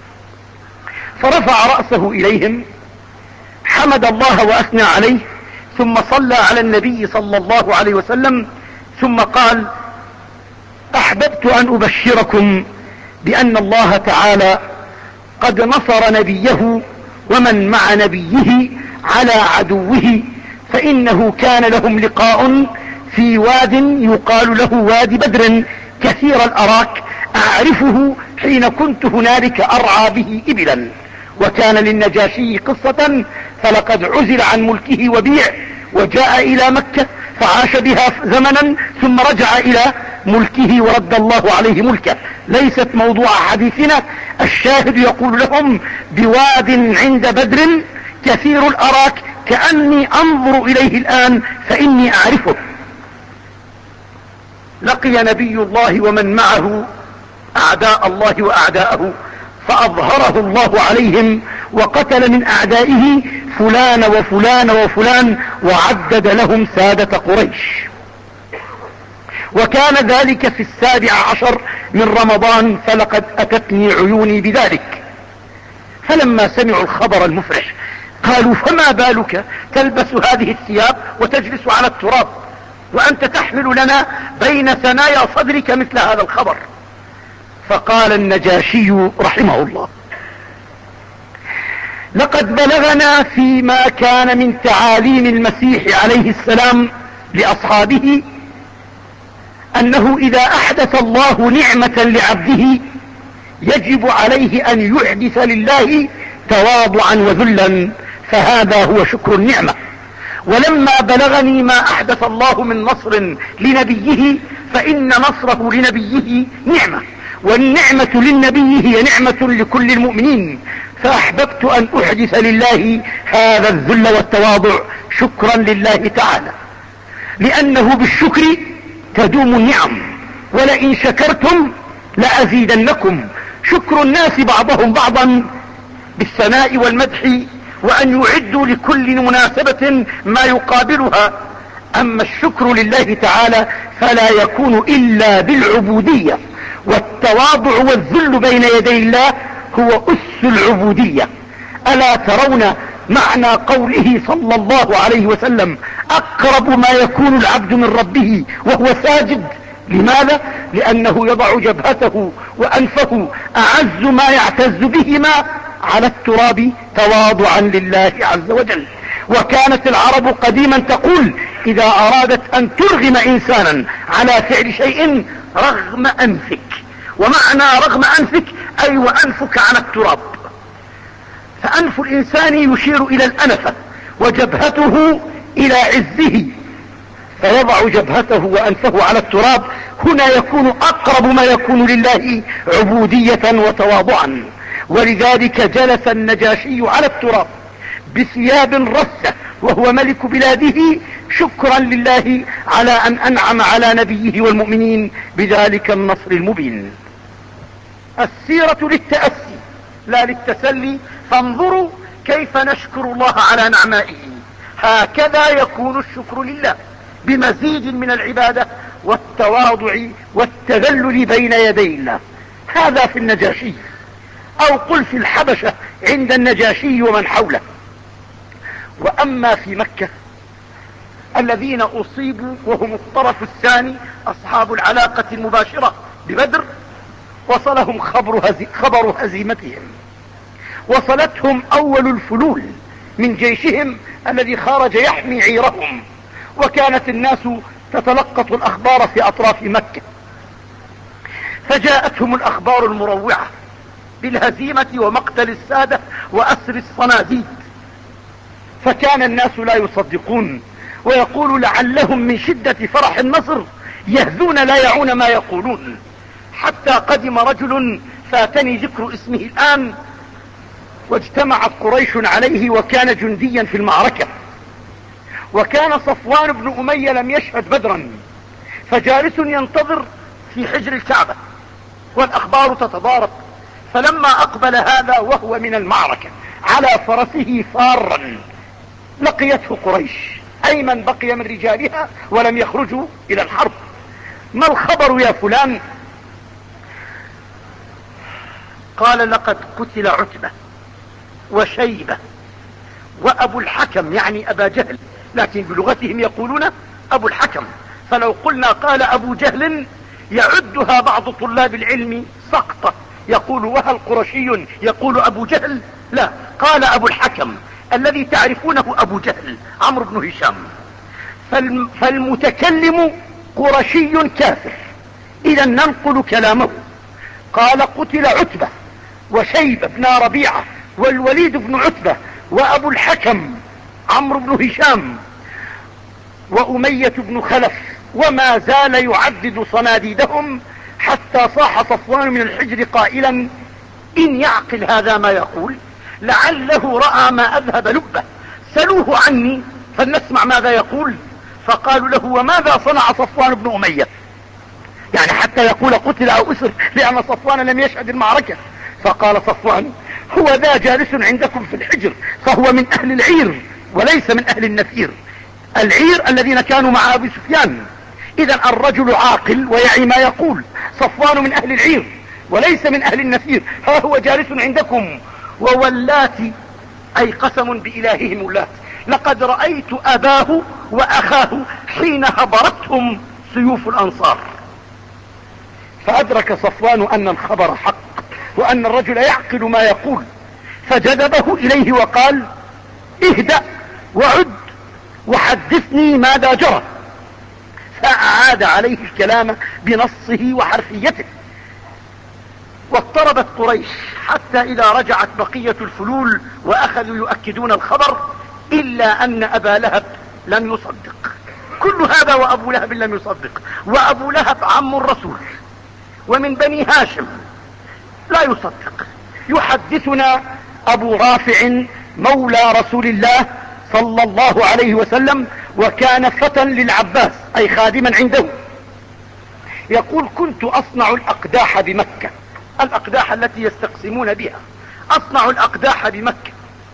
فرفع رأسه إليهم، حمد الله وأثنى عليه، ثم صلى على النبي صلى الله عليه وسلم، ثم قال: أحببت أن أبشركم بأن الله تعالى قد نصر نبيه ومن مع نبيه على عدوه، فإنه كان لهم لقاء في واد يقال له واد بدر كثير الأراك، أعرفه حين كنت هنالك أرعى به إبلا. وكان للنجاشي قصة، فلقد عزل عن ملكه وبيع وجاء إلى مكة فعاش بها زمنا ثم رجع إلى ملكه ورد الله عليه ملكه، ليست موضوع حديثنا. الشاهد يقول لهم: بواد عند بدر كثير الأراك، كأني أنظر إليه الآن فإني أعرفه. لقي نبي الله ومن معه أعداء الله وأعداءه، فأظهره الله عليهم وقتل من أعدائه فلان وفلان وفلان، وعدد لهم سادة قريش. وكان ذلك في السابع عشر من رمضان، فلقد أتتني عيوني بذلك. فلما سمعوا الخبر المفرح قالوا: فما بالك تلبس هذه الثياب وتجلس على التراب وأنت تحمل لنا بين ثنايا صدرك مثل هذا الخبر؟ فقال النجاشي رحمه الله: لقد بلغنا فيما كان من تعاليم المسيح عليه السلام لأصحابه أنه إذا أحدث الله نعمة لعبده يجب عليه أن يحدث لله تواضعا وذلا، فهذا هو شكر النعمة. ولما بلغني ما أحدث الله من نصر لنبيه، فإن نصره لنبيه نعمة، والنعمة للنبي هي نعمة لكل المؤمنين، فأحببت أن أحدث لله هذا الذل والتواضع شكرا لله تعالى، لأنه بالشكر تدوم النعم، ولئن شكرتم لأزيدنكم. شكر الناس بعضهم بعضا بالثناء والمدح، وأن يعدوا لكل مناسبة ما يقابلها. أما الشكر لله تعالى فلا يكون إلا بالعبودية، والتواضع والذل بين يدي الله هو أس العبودية. ألا ترون معنى قوله صلى الله عليه وسلم أقرب ما يكون العبد من ربه وهو ساجد؟ لماذا؟ لأنه يضع جبهته وأنفه أعز ما يعتز بهما على التراب تواضعا لله عز وجل. وكانت العرب قديما تقول إذا أرادت أن ترغم إنسانا على فعل شيء رغم أنفك. ومعنى رغم أنفك أي وأنفك على التراب، فأنف الإنسان يشير إلى الأنفة وجبهته إلى عزه، فيضع جبهته وأنفه على التراب. هنا يكون أقرب ما يكون لله عبودية وتواضعا. ولذلك جلس النجاشي على التراب بثياب رثة وهو ملك بلاده شكرا لله على أن أنعم على نبيه والمؤمنين بذلك النصر المبين. السيرة للتأسي لا للتسلي، فانظروا كيف نشكر الله على نعمائه. هكذا يكون الشكر لله بمزيد من العبادة والتواضع والتذلل بين يدي الله. هذا في النجاشي، أو قل في الحبشة عند النجاشي ومن حوله. وأما في مكة الذين أصيبوا وهم الطرف الثاني أصحاب العلاقة المباشرة ببدر، وصلهم خبر, هزي خبر هزيمتهم، وصلتهم أول الفلول من جيشهم الذي خرج يحمي عيرهم، وكانت الناس تتلقط الأخبار في أطراف مكة، فجاءتهم الأخبار المروعة بالهزيمة ومقتل السادة وأسر الصناديد، فكان الناس لا يصدقون ويقول لعلهم من شدة فرح النصر يهذون لا يعون ما يقولون. حتى قدم رجل فاتني ذكر اسمه الآن، واجتمعت قريش عليه وكان جنديا في المعركة، وكان صفوان بن أمية لم يشهد بدرا، فجالس ينتظر في حجر الكعبة والأخبار تتضارب. فلما أقبل هذا وهو من المعركة على فرسه فارا لقيته قريش أي من بقي من رجالها ولم يخرجوا إلى الحرب. ما الخبر يا فلان؟ قال لقد قتل عتبة وشيبة وأبو الحكم، يعني أبا جهل، لكن بلغتهم يقولون أبو الحكم، فلو قلنا قال أبو جهل يعدها بعض طلاب العلم سقطة، يقول وهل قرشي يقول أبو جهل؟ لا، قال أبو الحكم الذي تعرفونه أبو جهل عمرو بن هشام. فالمتكلم قرشي كافر، إذا ننقل كلامه. قال قتل عتبة وشيبة بن ربيعة والوليد بن عتبة وأبو الحكم عمرو بن هشام وأمية بن خلف، وما زال يعدد صناديدهم حتى صاح صفوان من الحجر قائلا إن يعقل هذا ما يقول لعله رأى ما أذهب لبه، سلوه عني فلنسمع ماذا يقول. فقالوا له وماذا صنع صفوان بن أمية؟ يعني حتى يقول قتل أو أسر، لأن صفوان لم يشهد المعركة. فقال صفوان هو ذا جالس عندكم في الحجر، فهو من أهل العير وليس من أهل النفير. العير الذين كانوا مع أبي سفيان، إذا الرجل عاقل ويعي ما يقول. صفوان من أهل العير وليس من أهل النفير، ها هو جالس عندكم. وولات أي قسم بإلههم اللات، لقد رأيت أباه وأخاه حين هبرتهم سيوف الأنصار. فأدرك صفوان أن الخبر حق وأن الرجل يعقل ما يقول، فجذبه إليه وقال اهدأ وعد وحدثني ماذا جرى. فأعاد عليه الكلام بنصه وحرفيته. واضطربت قريش حتى إذا رجعت بقية الفلول وأخذوا يؤكدون الخبر، إلا أن أبا لهب لم يصدق. كل هذا وأبو لهب لم يصدق، وأبو لهب عم الرسول ومن بني هاشم لا يصدق. يحدثنا أبو رافع مولى رسول الله صلى الله عليه وسلم، وكان فتى للعباس أي خادما عنده، يقول كنت أصنع الأقداح بمكة، الأقداح التي يستقسمون بها، أصنع الأقداح بمكة،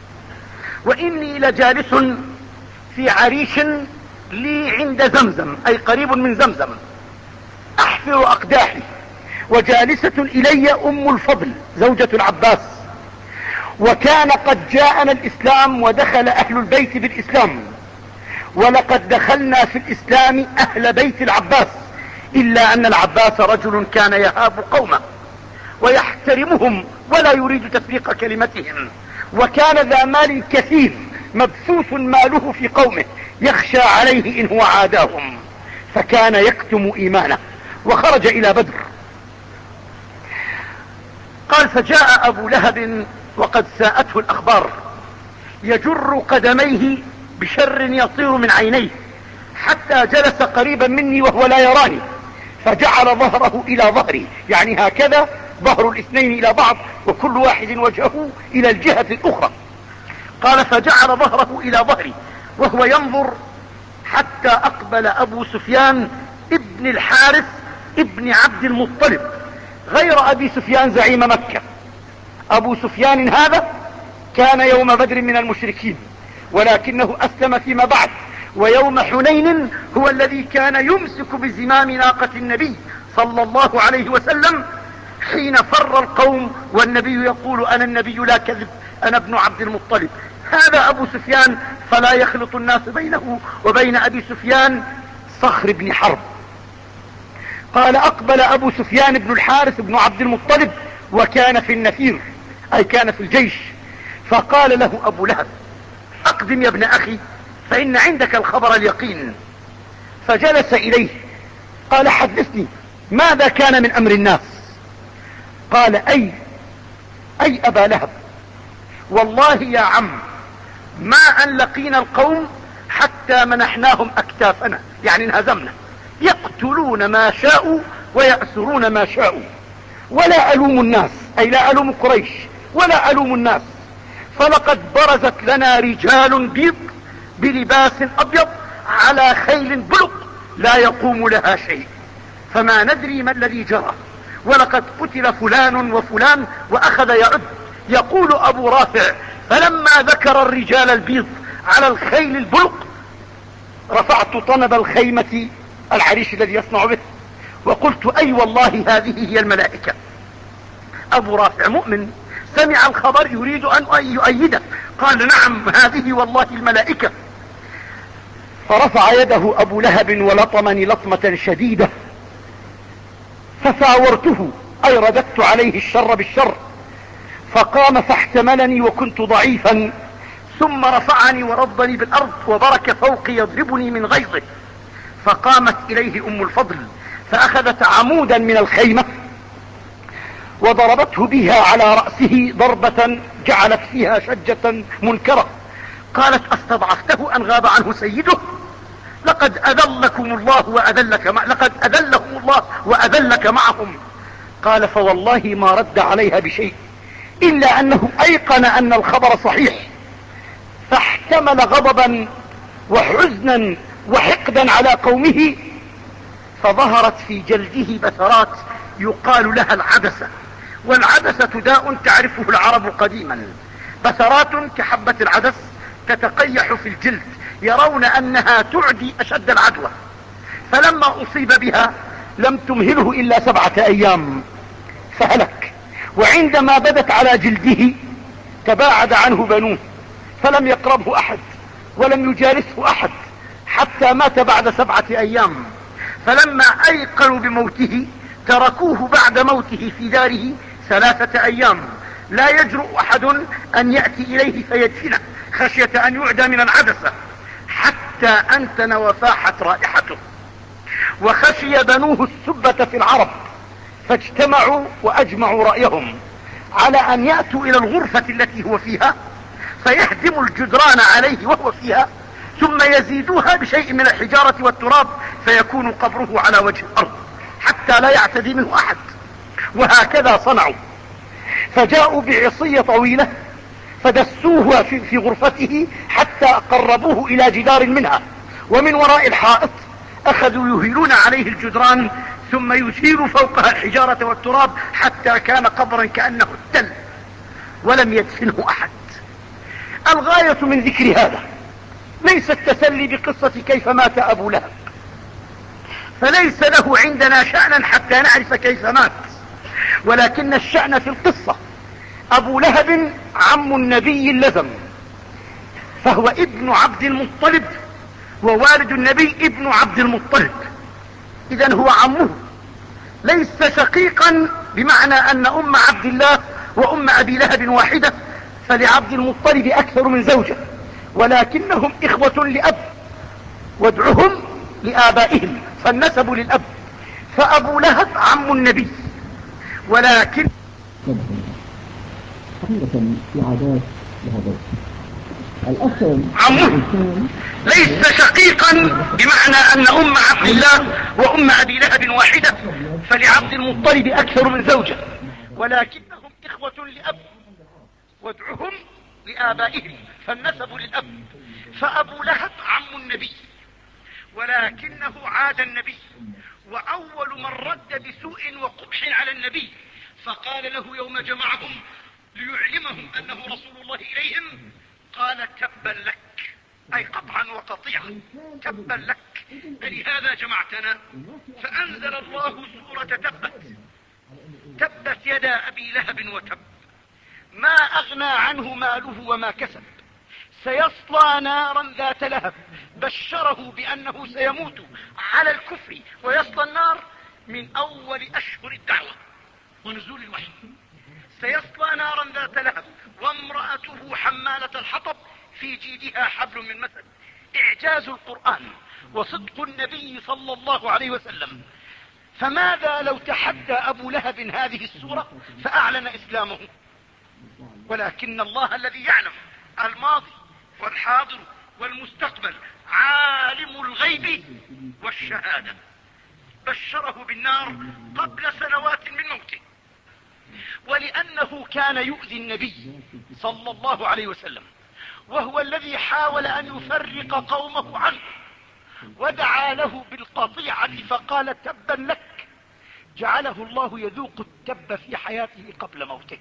وإني لجالس في عريش لي عند زمزم أي قريب من زمزم، أحفر أقداحي، وجالسة إلي أم الفضل زوجة العباس، وكان قد جاءنا الإسلام ودخل أهل البيت بالإسلام، ولقد دخلنا في الإسلام أهل بيت العباس، إلا أن العباس رجل كان يهاب قومه ويحترمهم ولا يريد تفريق كلمتهم، وكان ذا مال كثير مبثوث ماله في قومه يخشى عليه إن هو عاداهم، فكان يكتم إيمانه وخرج إلى بدر. قال فجاء أبو لهب وقد ساءته الأخبار يجر قدميه بشر يطير من عينيه، حتى جلس قريبا مني وهو لا يراني، فجعل ظهره إلى ظهري، يعني هكذا ظهر الاثنين إلى بعض وكل واحد وجهه إلى الجهة الأخرى. قال فجعل ظهره إلى ظهري وهو ينظر، حتى أقبل أبو سفيان ابن الحارث ابن عبد المطلب، غير أبي سفيان زعيم مكة. أبو سفيان هذا كان يوم بدر من المشركين، ولكنه أسلم فيما بعد، ويوم حنين هو الذي كان يمسك بزمام ناقة النبي صلى الله عليه وسلم حين فر القوم والنبي يقول أنا النبي لا كذب، أنا ابن عبد المطلب. هذا أبو سفيان، فلا يخلط الناس بينه وبين أبي سفيان صخر بن حرب. قال أقبل أبو سفيان بن الحارث بن عبد المطلب وكان في النفير، أي كان في الجيش، فقال له أبو لهب أقدم يا ابن أخي فإن عندك الخبر اليقين. فجلس إليه قال حدثني ماذا كان من أمر الناس. قال أي أي أبا لهب، والله يا عم ما أن لقينا القوم حتى منحناهم أكتافنا، يعني انهزمنا، يقتلون ما شاءوا ويأسرون ما شاءوا، ولا ألوم الناس، أي لا ألوم قريش ولا ألوم الناس، فلقد برزت لنا رجال بيض بلباس أبيض على خيل بلق لا يقوم لها شيء، فما ندري ما الذي جرى، ولقد قتل فلان وفلان، وأخذ يعد. يقول أبو رافع فلما ذكر الرجال البيض على الخيل البلق رفعت طنب الخيمة العريش الذي يصنع به وقلت أي والله هذه هي الملائكة. أبو رافع مؤمن سمع الخبر يريد أن يؤيده، قال نعم هذه والله الملائكة. فرفع يده أبو لهب ولطمني لطمة شديدة، فساورته أي رددت عليه الشر بالشر، فقام فاحتملني وكنت ضعيفا، ثم رفعني ورضني بالأرض وبرك فوقي يضربني من غيظه. فقامت إليه أم الفضل فأخذت عمودا من الخيمة وضربته بها على رأسه ضربة جعلت فيها شجة منكرة. قالت استضعفته أن غاب عنه سيده؟ لقد أذلكم الله وأذلك مع لقد أذلهم الله وأذلك معهم. قال فوالله ما رد عليها بشيء إلا أنه أيقن أن الخبر صحيح، فاحتمل غضبا وحزنا وحقدا على قومه، فظهرت في جلده بثرات يقال لها العدسة، والعدسة داء تعرفه العرب قديما، بثرات كحبة العدس تتقيح في الجلد، يرون أنها تعدي أشد العدوى. فلما أصيب بها لم تمهله إلا سبعة أيام فهلك، وعندما بدت على جلده تباعد عنه بنوه، فلم يقربه أحد ولم يجالسه أحد حتى مات بعد سبعة أيام. فلما أيقنوا بموته تركوه بعد موته في داره ثلاثة أيام، لا يجرؤ أحد أن يأتي إليه فيدفنه خشية أن يعدى من العدسة، حتى أنتن وفاحت رائحته. وخشي بنوه السبة في العرب، فاجتمعوا وأجمعوا رأيهم على أن يأتوا إلى الغرفة التي هو فيها فيهدموا الجدران عليه وهو فيها، ثم يزيدوها بشيء من الحجارة والتراب فيكون قبره على وجه الأرض حتى لا يعتدي منه أحد. وهكذا صنعوا، فجاءوا بعصية طويلة فدسوها في, في غرفته حتى قربوه إلى جدار منها، ومن وراء الحائط أخذوا يهيلون عليه الجدران ثم يثيروا فوقها الحجارة والتراب حتى كان قبرا كأنه التل، ولم يدفنه أحد. الغاية من ذكر هذا ليس التسلي بقصة كيف مات أبو لهب، فليس له عندنا شأنا حتى نعرف كيف مات، ولكن الشأن في القصة أبو لهب عم النبي اللزم، فهو ابن عبد المطلب، ووالد النبي ابن عبد المطلب، إذن هو عمه، ليس شقيقا بمعنى أن أم عبد الله وأم أبي لهب واحدة، فلعبد المطلب أكثر من زوجة، ولكنهم إخوة لأب، وادعهم لآبائهم، فالنسب للأب. فأبو لهب عم النبي، ولكن حقيقة في عادات لهذا عمه ليس شقيقا بمعنى أن أم عبد الله وأم أبي لهب واحدة، فلعبد المطلب أكثر من زوجة، ولكنهم إخوة لأب، وادعهم لآبائهم، فالنسب للأب. فأبو لهب عم النبي، ولكنه عاد النبي، وأول من رد بسوء وقبح على النبي، فقال له يوم جمعهم ليعلمهم أنه رسول الله إليهم، قال تبا لك، أي قطعا وقطيعا، تبا لك، فلهذا جمعتنا. فأنزل الله سورة تبت، تبت يدا أبي لهب وتب، ما أغنى عنه ماله وما كسب، سيصلى نارا ذات لهب، بشره بأنه سيموت على الكفر ويصلى النار من أول أشهر الدعوة ونزول الوحي. سيصلى نارا ذات لهب وامرأته حمالة الحطب في جيدها حبل من مسد. إعجاز القرآن وصدق النبي صلى الله عليه وسلم. فماذا لو تحدى أبو لهب هذه السورة فأعلن إسلامه؟ ولكن الله الذي يعلم الماضي والحاضر والمستقبل، عالم الغيب والشهادة، بشره بالنار قبل سنوات من موته. ولأنه كان يؤذي النبي صلى الله عليه وسلم، وهو الذي حاول أن يفرق قومه عنه، ودعا له بالقطيعة فقال تبا لك، جعله الله يذوق التب في حياته قبل موته.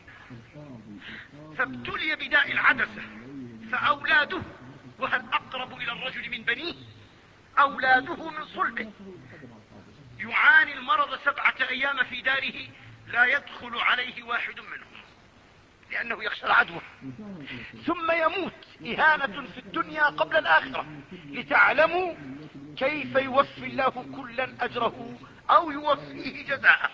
فابتلي بداء العدسة، فأولاده، وهل أقرب إلى الرجل من بنيه؟ أولاده من صلبه، يعاني المرض سبعة أيام في داره، لا يدخل عليه واحد منهم لأنه يخشى العدوى، ثم يموت إهانة في الدنيا قبل الآخرة، لتعلموا كيف يوفي الله كلا أجره أو يوفيه جزاءه.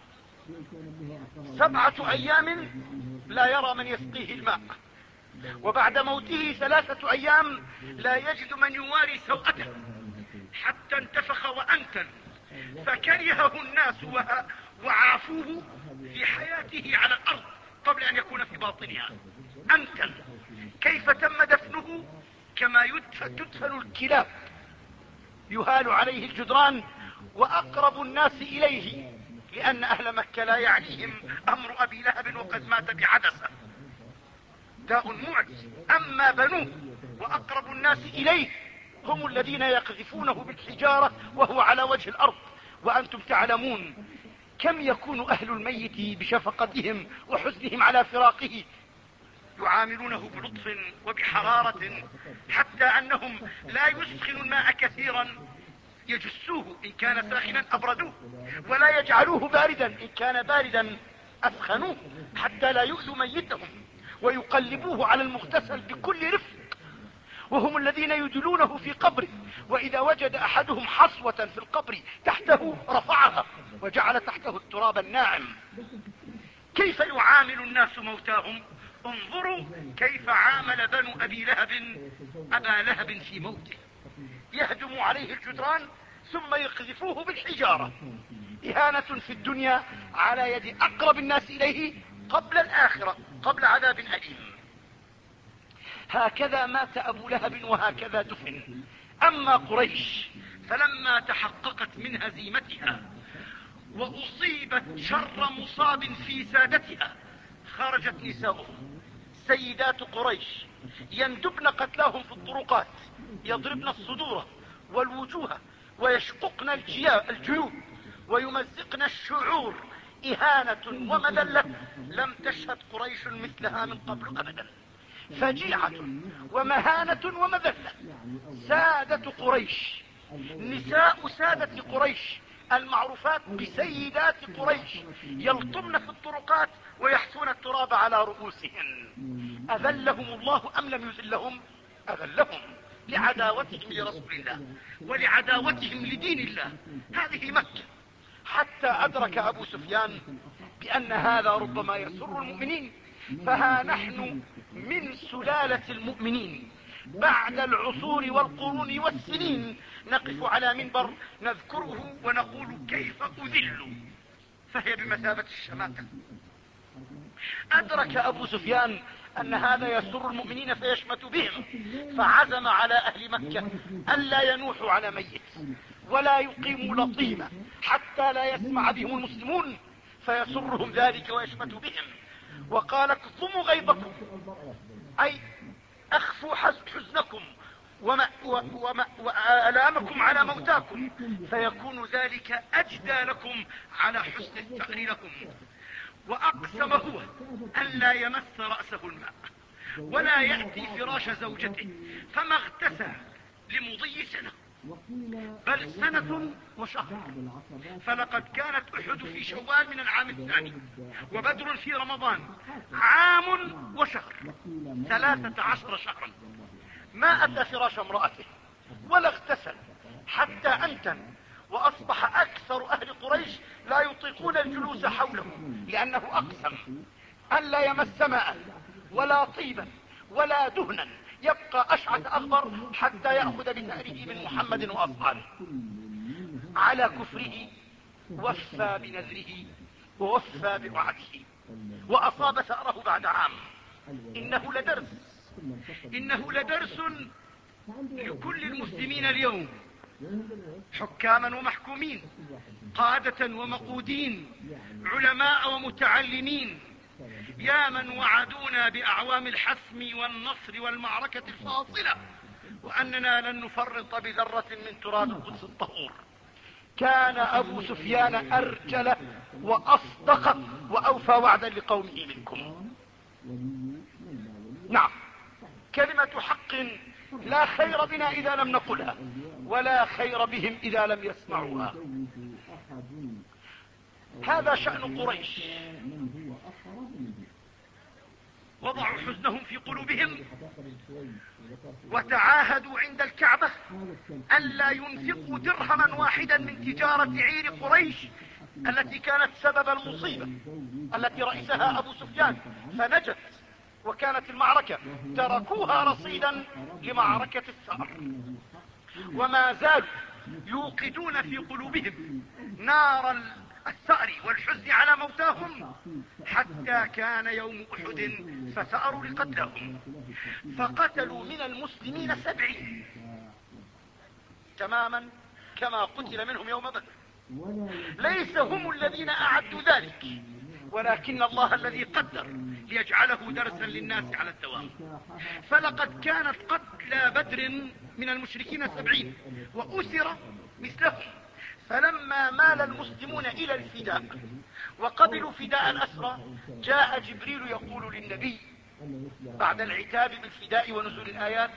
سبعة أيام لا يرى من يسقيه الماء، وبعد موته ثلاثة أيام لا يجد من يواري سوءته، حتى انتفخ وأنتن، فكرهه الناس وعافوه في حياته على الأرض قبل أن يكون في باطنها. أنتن كيف تم دفنه؟ كما تدفن الكلاب، يهال عليه الجدران، وأقرب الناس إليه، لأن أهل مكة لا يعنيهم أمر أبي لهب وقد مات بعدسة، داء معدي. أما بنوه وأقرب الناس إليه هم الذين يقذفونه بالحجارة وهو على وجه الأرض. وأنتم تعلمون كم يكون أهل الميت بشفقتهم وحزنهم على فراقه، يعاملونه بلطف وبحرارة، حتى أنهم لا يسخنوا الماء كثيرا، يجسوه إن كان ساخنا أبردوه، ولا يجعلوه باردا إن كان باردا أسخنوه، حتى لا يؤذوا ميتهم، ويقلبوه على المغتسل بكل رفق. وهم الذين يدلونه في قبره، وإذا وجد أحدهم حصوة في القبر تحته رفعها وجعل تحته التراب الناعم. كيف يعامل الناس موتاهم؟ انظروا كيف عامل بنو أبي لهب أبا لهب في موته، يهدم عليه الجدران ثم يقذفوه بالحجارة، إهانة في الدنيا على يد أقرب الناس إليه قبل الآخرة، قبل عذاب أليم. هكذا مات أبو لهب وهكذا دفن. أما قريش فلما تحققت من هزيمتها وأصيبت شر مصاب في سادتها، خرجت نساؤهم سيدات قريش يندبن قتلاهم في الطرقات، يضربن الصدور والوجوه ويشققن الجيوب ويمزقن الشعور، إهانة ومذلة لم تشهد قريش مثلها من قبل أبدا. فجيعة ومهانة ومذلة. سادة قريش، نساء سادة قريش المعروفات بسيدات قريش يلطمن في الطرقات ويحثون التراب على رؤوسهن. أذلهم الله أم لم يذلهم؟ أذلهم لعداوتهم لرسول الله ولعداوتهم لدين الله. هذه مكة. حتى أدرك أبو سفيان بأن هذا ربما يسر المؤمنين، فها نحن من سلالة المؤمنين بعد العصور والقرون والسنين نقف على منبر نذكره ونقول كيف أذل، فهي بمثابة الشماتة. أدرك أبو سفيان أن هذا يسر المؤمنين فيشمت بهم، فعزم على أهل مكة ألا ينوحوا على ميت ولا يقيموا لطيمة حتى لا يسمع بهم المسلمون فيسرهم ذلك ويشمت بهم. وقال اكظموا غيظكم، أي أخفوا حزنكم وألامكم على موتاكم، فيكون ذلك أجدى لكم على حسن الثأر لكم. وأقسم هو أن لا يمس رأسه الماء ولا يأتي فراش زوجته، فما اغتسل لمضي سنة، بل سنة وشهر. فلقد كانت أحد في شوال من العام الثاني، وبدر في رمضان، عام وشهر، ثلاثة عشر شهرا. ما أتى فراش امرأته ولا اغتسل حتى أنتن، وأصبح أكثر أهل قريش لا يطيقون الجلوس حوله، لأنه أقسم أن لا يمس ماء ولا طيبا ولا دهنا، يبقى أشعث أغبر حتى يأخذ بثأره من محمد وأصحابه. على كفره وفى بنذره ووفى بوعده وأصاب ثأره بعد عام. إنه لدرس إنه لدرس لكل المسلمين اليوم، حكاما ومحكومين، قادة ومقودين، علماء ومتعلمين، يا من وعدونا بأعوام الحسم والنصر والمعركة الفاصلة، وأننا لن نفرط بذرة من تراب القدس الطهور. كان أبو سفيان أرجل وأصدق وأوفى وعدا لقومه منكم. نعم، كلمة حق لا خير بنا إذا لم نقلها، ولا خير بهم إذا لم يسمعوها. هذا شأن قريش. وضعوا حزنهم في قلوبهم وتعاهدوا عند الكعبة ألا ينفقوا درهما واحدا من تجارة عير قريش التي كانت سبب المصيبة التي رأسها أبو سفيان فنجت، وكانت المعركة تركوها رصيدا لمعركة الثأر. وما زالوا يوقدون في قلوبهم نار الثأر والحزن على موتاهم حتى كان يوم أحد فثأروا لقتلهم، فقتلوا من المسلمين سبعين تماما كما قتل منهم يوم بدر. ليس هم الذين أعدوا ذلك، ولكن الله الذي قدر ليجعله درسا للناس على الدوام. فلقد كانت قتلى بدر من المشركين سبعين وأسر مثلهم. فلما مال المسلمون إلى الفداء وقبلوا فداء الأسرى، جاء جبريل يقول للنبي بعد العتاب بالفداء ونزول الآيات: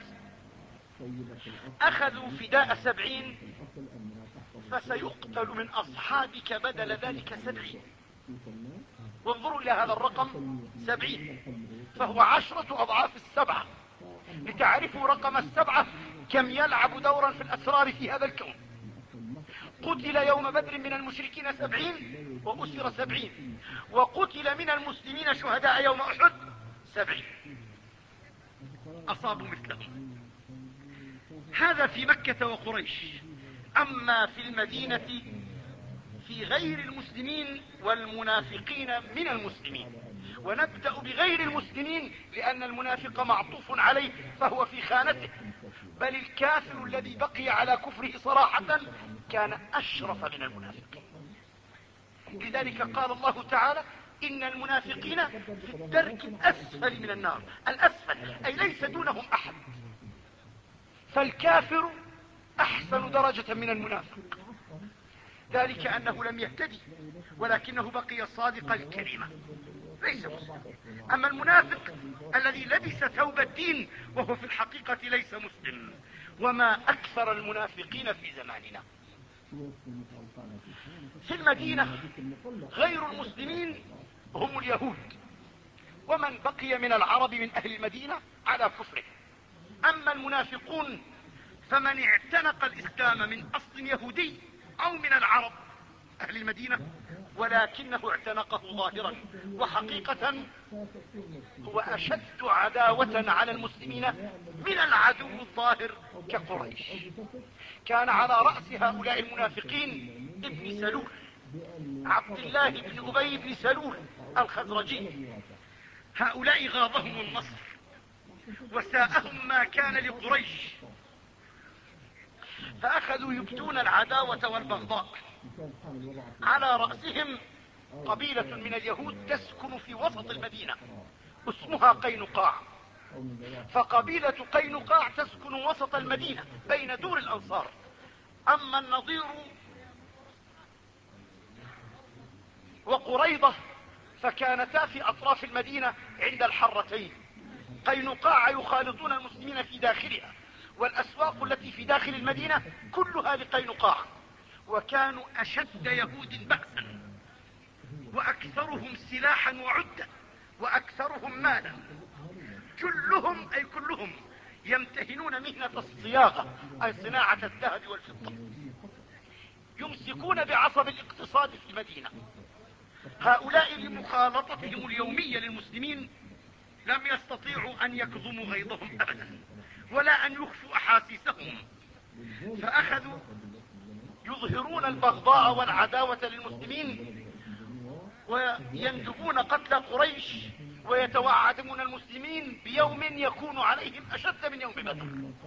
أخذوا فداء سبعين فسيقتل من أصحابك بدل ذلك سبعين. وانظروا إلى هذا الرقم سبعين، فهو عشرة أضعاف السبعة، لتعرفوا رقم السبعة كم يلعب دورا في الأسرار في هذا الكون. قتل يوم بدر من المشركين سبعين وأسر سبعين، وقتل من المسلمين شهداء يوم أحد سبعين، أصابوا مثلهم. هذا في مكة وقريش. أما في المدينة في غير المسلمين والمنافقين من المسلمين. ونبدأ بغير المسلمين لأن المنافق معطوف عليه فهو في خانته، بل الكافر الذي بقي على كفره صراحة كان أشرف من المنافقين. لذلك قال الله تعالى: إن المنافقين في الدرك الأسفل من النار. الأسفل أي ليس دونهم أحد. فالكافر أحسن درجة من المنافق، ذلك أنه لم يهتدي ولكنه بقي صادق الكلمة، ليس مسلم. أما المنافق الذي لبس ثوب الدين وهو في الحقيقة ليس مسلم. وما أكثر المنافقين في زماننا. في المدينة غير المسلمين هم اليهود، ومن بقي من العرب من أهل المدينة على كفره. أما المنافقون فمن اعتنق الإسلام من أصل يهودي أو من العرب أهل المدينة ولكنه اعتنقه ظاهرا، وحقيقة هو أشد عداوة على المسلمين من العدو الظاهر كقريش. كان على رأس هؤلاء المنافقين ابن سلول، عبد الله بن أبي بن سلول الخزرجي. هؤلاء غاضهم النصر وساءهم ما كان لقريش، فأخذوا يبدون العداوة والبغضاء. على رأسهم قبيلة من اليهود تسكن في وسط المدينة اسمها قينقاع، فقبيلة قينقاع تسكن وسط المدينة بين دور الأنصار. أما النضير وقريضة فكانتا في أطراف المدينة عند الحرتين. قينقاع يخالطون المسلمين في داخلها، والأسواق التي في داخل المدينة كلها لقينقاع، وكانوا أشد يهود بأسا وأكثرهم سلاحا وعدة وأكثرهم مالا. كلهم أي كلهم يمتهنون مهنة الصياغة أي صناعة الذهب والفضة، يمسكون بعصب الاقتصاد في المدينة. هؤلاء لمخالطتهم اليومية للمسلمين لم يستطيعوا أن يكظموا غيظهم أبدا ولا أن يخفوا أحاسيسهم، فأخذوا يظهرون البغضاء والعداوة للمسلمين ويندبون قتل قريش ويتوعدون المسلمين بيوم يكون عليهم أشد من يوم بدر.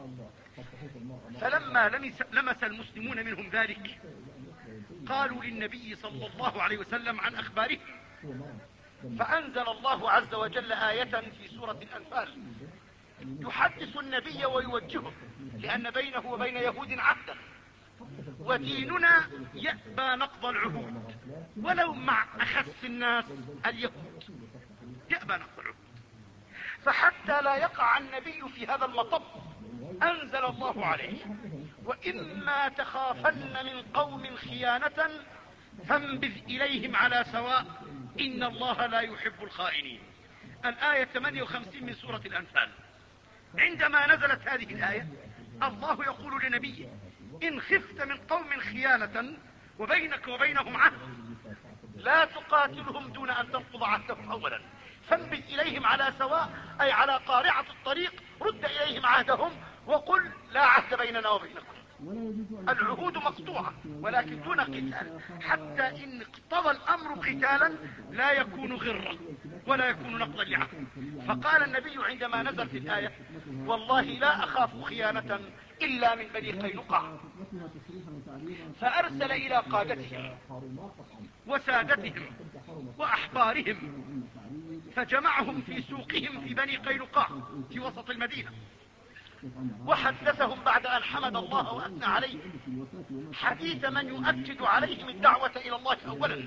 فلما لمس المسلمون منهم ذلك قالوا للنبي صلى الله عليه وسلم عن أخبارهم، فأنزل الله عز وجل آية في سورة الأنفال يحدث النبي ويوجهه، لأن بينه وبين يهود عهدا، وديننا يأبى نقض العهود ولو مع أخس الناس اليهود، يأبى نقض العهود. فحتى لا يقع النبي في هذا المطب أنزل الله عليه وإما تخافن من قوم خيانة فانبذ إليهم على سواء إن الله لا يحب الخائنين. الآية ثمانية وخمسين من سورة الأنفال. عندما نزلت هذه الآية الله يقول لنبيه إن خفت من قوم خيانة وبينك وبينهم عهد لا تقاتلهم دون أن تنقض عهدهم أولا، فانبذ إليهم على سواء أي على قارعة الطريق، رد إليهم عهدهم وقل لا عهد بيننا وبينكم. العهود مقطوعة ولكن دون قتال، حتى إن اقتضى الأمر قتالا لا يكون غرة ولا يكون نقضا لعهد. فقال النبي عندما نزلت الآية والله لا أخاف خيانة إلا من بني قينقاع. فأرسل إلى قادتهم وسادتهم وأحبارهم فجمعهم في سوقهم في بني قينقاع في وسط المدينة، وحدثهم بعد أن حمد الله وأثنى عليه حديث من يؤكد عليهم الدعوة إلى الله أولا.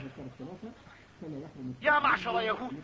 يا معشر يهود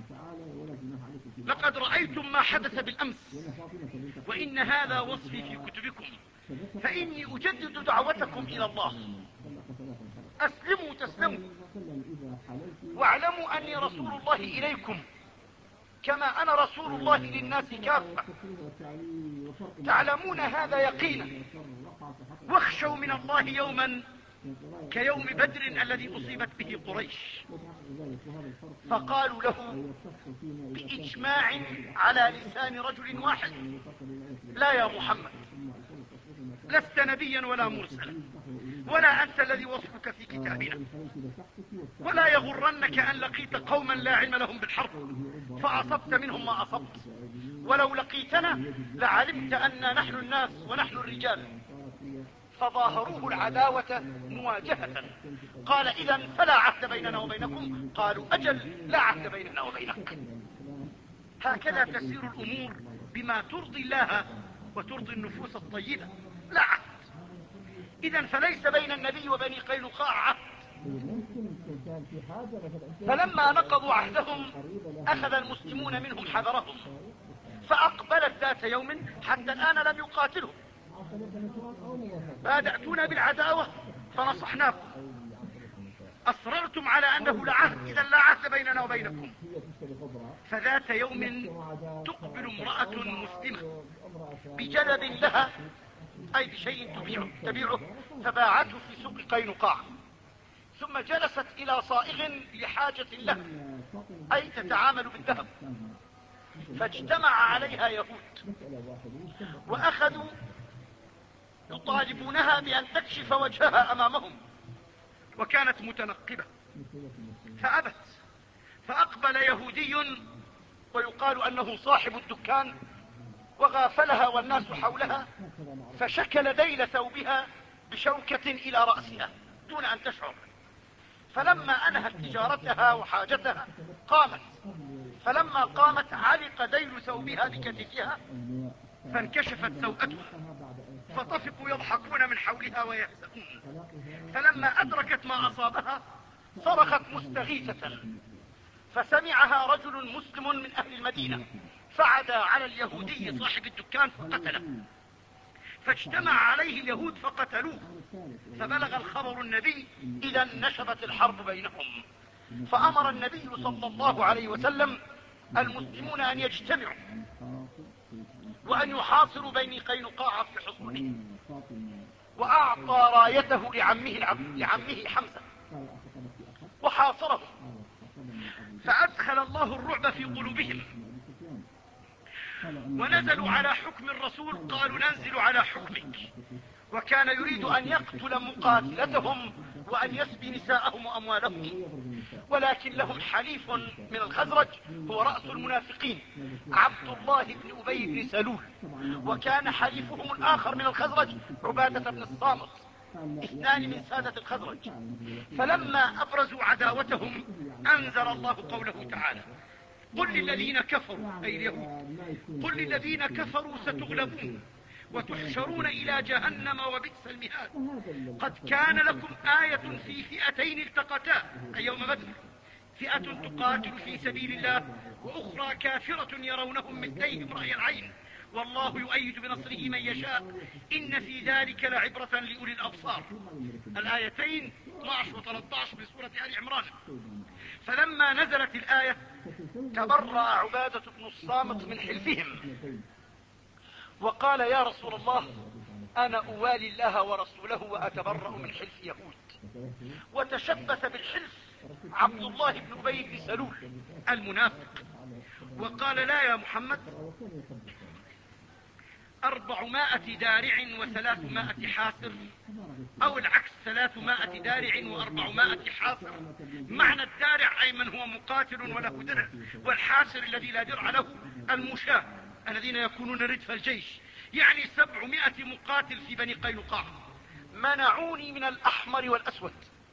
لقد رأيتم ما حدث بالأمس وإن هذا وصفي في كتبكم، فإني أجدد دعوتكم إلى الله، أسلموا تسلموا واعلموا أني رسول الله إليكم كما أنا رسول الله للناس كافة، تعلمون هذا يقينا، واخشوا من الله يوما كيوم بدر الذي أصيبت به قريش. فقالوا له بإجماع على لسان رجل واحد لا يا محمد لست نبيا ولا مرسلا ولا أنت الذي وصفك في كتابنا، ولا يغرنك أن لقيت قوما لا علم لهم بالحرب فأصبت منهم ما أصبت، ولو لقيتنا لعلمت أننا نحن الناس ونحن الرجال. فظاهروه العداوة مواجهة. قال إذن فلا عهد بيننا وبينكم؟ قالوا أجل لا عهد بيننا وبينك. هكذا تسير الأمور بما ترضي الله وترضي النفوس الطيبة، لا عهد. إذن فليس بين النبي وبني قينقاع عهد. فلما نقضوا عهدهم أخذ المسلمون منهم حذرهم، فأقبلت ذات يوم حتى الآن لم يقاتلهم، بادأتونا بالعداوة فنصحناكم. أصررتم على أنه لا عهد، إذا لا عهد بيننا وبينكم. فذات يوم تقبل امرأة مسلمة بجلب لها، أي بشيء تبيعه, تبيعه فباعته في سوق قينقاع، ثم جلست إلى صائغ لحاجة له، أي تتعامل بالذهب، فاجتمع عليها يهود وأخذوا يطالبونها بأن تكشف وجهها أمامهم، وكانت متنقبة فأبت. فأقبل يهودي ويقال أنه صاحب الدكان وغافلها والناس حولها، فشكل ذيل ثوبها بشوكة إلى رأسها دون أن تشعر. فلما أنهت تجارتها وحاجتها قامت، فلما قامت علق ذيل ثوبها بكتفها فانكشفت سوءتها، فطفقوا يضحكون من حولها ويهزؤون. فلما أدركت ما أصابها صرخت مستغيثة، فسمعها رجل مسلم من أهل المدينة فعدا على اليهودي صاحب الدكان فقتله، فاجتمع عليه اليهود فقتلوه، فبلغ الخبر النبي، إذا نشبت الحرب بينهم. فأمر النبي صلى الله عليه وسلم المسلمون أن يجتمعوا وأن يحاصروا بني قينقاع في حصونه، وأعطى رايته لعمه, العب... لعمه حمزة وحاصره، فأدخل الله الرعب في قلوبهم ونزلوا على حكم الرسول، قالوا ننزل على حكمك. وكان يريد أن يقتل مقاتلتهم وأن يسبي نساءهم وأموالهم، ولكن لهم حليف من الخزرج هو رأس المنافقين عبد الله بن أبي بن سلول، وكان حليفهم الآخر من الخزرج عبادة بن الصامت، اثنان من سادة الخزرج. فلما أبرزوا عداوتهم أنزل الله قوله تعالى: قل للذين كفروا، أي اليهود، قل للذين كفروا ستغلبون وتحشرون إلى جهنم وبئس المهاد. قد كان لكم آية في فئتين التقتا، أي يوم بدر، فئة تقاتل في سبيل الله وأخرى كافرة يرونهم مثليهم رأي العين والله يؤيد بنصره من يشاء إن في ذلك لعبرة لأولي الأبصار. الآيتين اثني عشر و ثلاثة عشر من سورة آل عمران. فلما نزلت الآية تبرأ عبادة بن الصامت من حلفهم وقال: يا رسول الله، أنا أوالي الله ورسوله وأتبرأ من حلف يهود. وتشبث بالحلف عبد الله بن أبي بن سلول المنافق وقال: لا يا محمد، أربعمائة دارع وثلاثمائة حاسر، أو العكس، ثلاثمائة دارع وأربعمائة حاسر. معنى الدارع أي من هو مقاتل وله درع، والحاسر الذي لا درع له المشاة الذين يكونون ردف الجيش، يعني سبعمائة مقاتل في بني قينقاع. منعوني من الأحمر والأسود،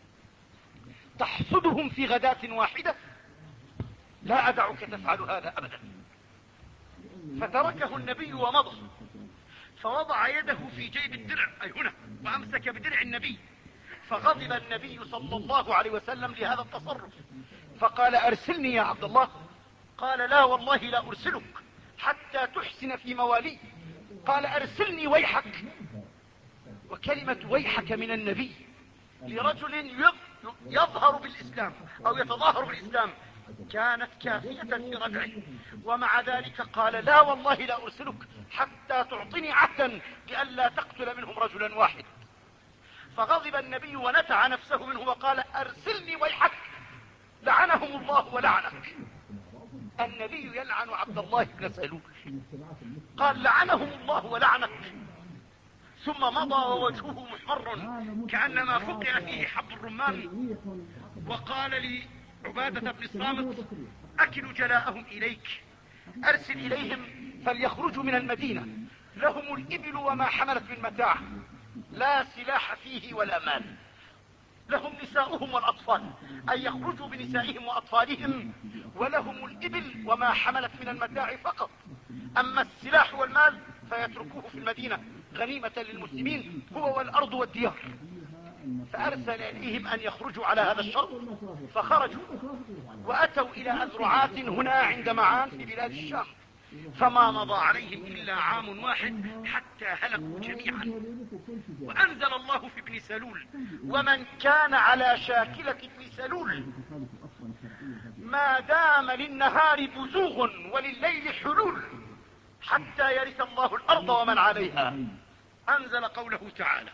تحصدهم في غداة واحدة، لا أدعك تفعل هذا أبدا. فتركه النبي ومضى، فوضع يده في جيب الدرع أي هنا وأمسك بدرع النبي، فغضب النبي صلى الله عليه وسلم لهذا التصرف فقال: أرسلني يا عبد الله. قال: لا والله لا أرسلك حتى تحسن في موالي. قال: أرسلني ويحك. وكلمة ويحك من النبي لرجل يظهر بالإسلام أو يتظاهر بالإسلام كانت كافية في ردعه، ومع ذلك قال: لا والله لا أرسلك حتى تعطني عهدا بألا تقتل منهم رجلا واحد. فغضب النبي ونتع نفسه منه وقال: أرسلني ويحك، لعنهم الله ولعنك. النبي يلعن عبد الله بن سلول، قال: لعنهم الله ولعنك، ثم مضى ووجهه محمر كأنما فقع فيه حب الرمان، وقال لعبادة بن الصامت: أكل جلاءهم إليك، أرسل إليهم فليخرجوا من المدينة، لهم الإبل وما حملت من متاع، لا سلاح فيه ولا مال، لهم نساؤهم والأطفال، أي يخرجوا بنسائهم وأطفالهم، ولهم الإبل وما حملت من المتاع فقط، أما السلاح والمال فيتركوه في المدينة غنيمة للمسلمين، هو والأرض والديار. فأرسل إليهم أن يخرجوا على هذا الشرط، فخرجوا وأتوا إلى أذرعات هنا عند معان في بلاد الشام، فما مضى عليهم إلا عام واحد حتى هلكوا جميعا. وأنزل الله في ابن سلول: ومن كان على شاكلة ابن سلول ما دام للنهار بزوغ ولليل حلول حتى يرث الله الأرض ومن عليها. أنزل قوله تعالى.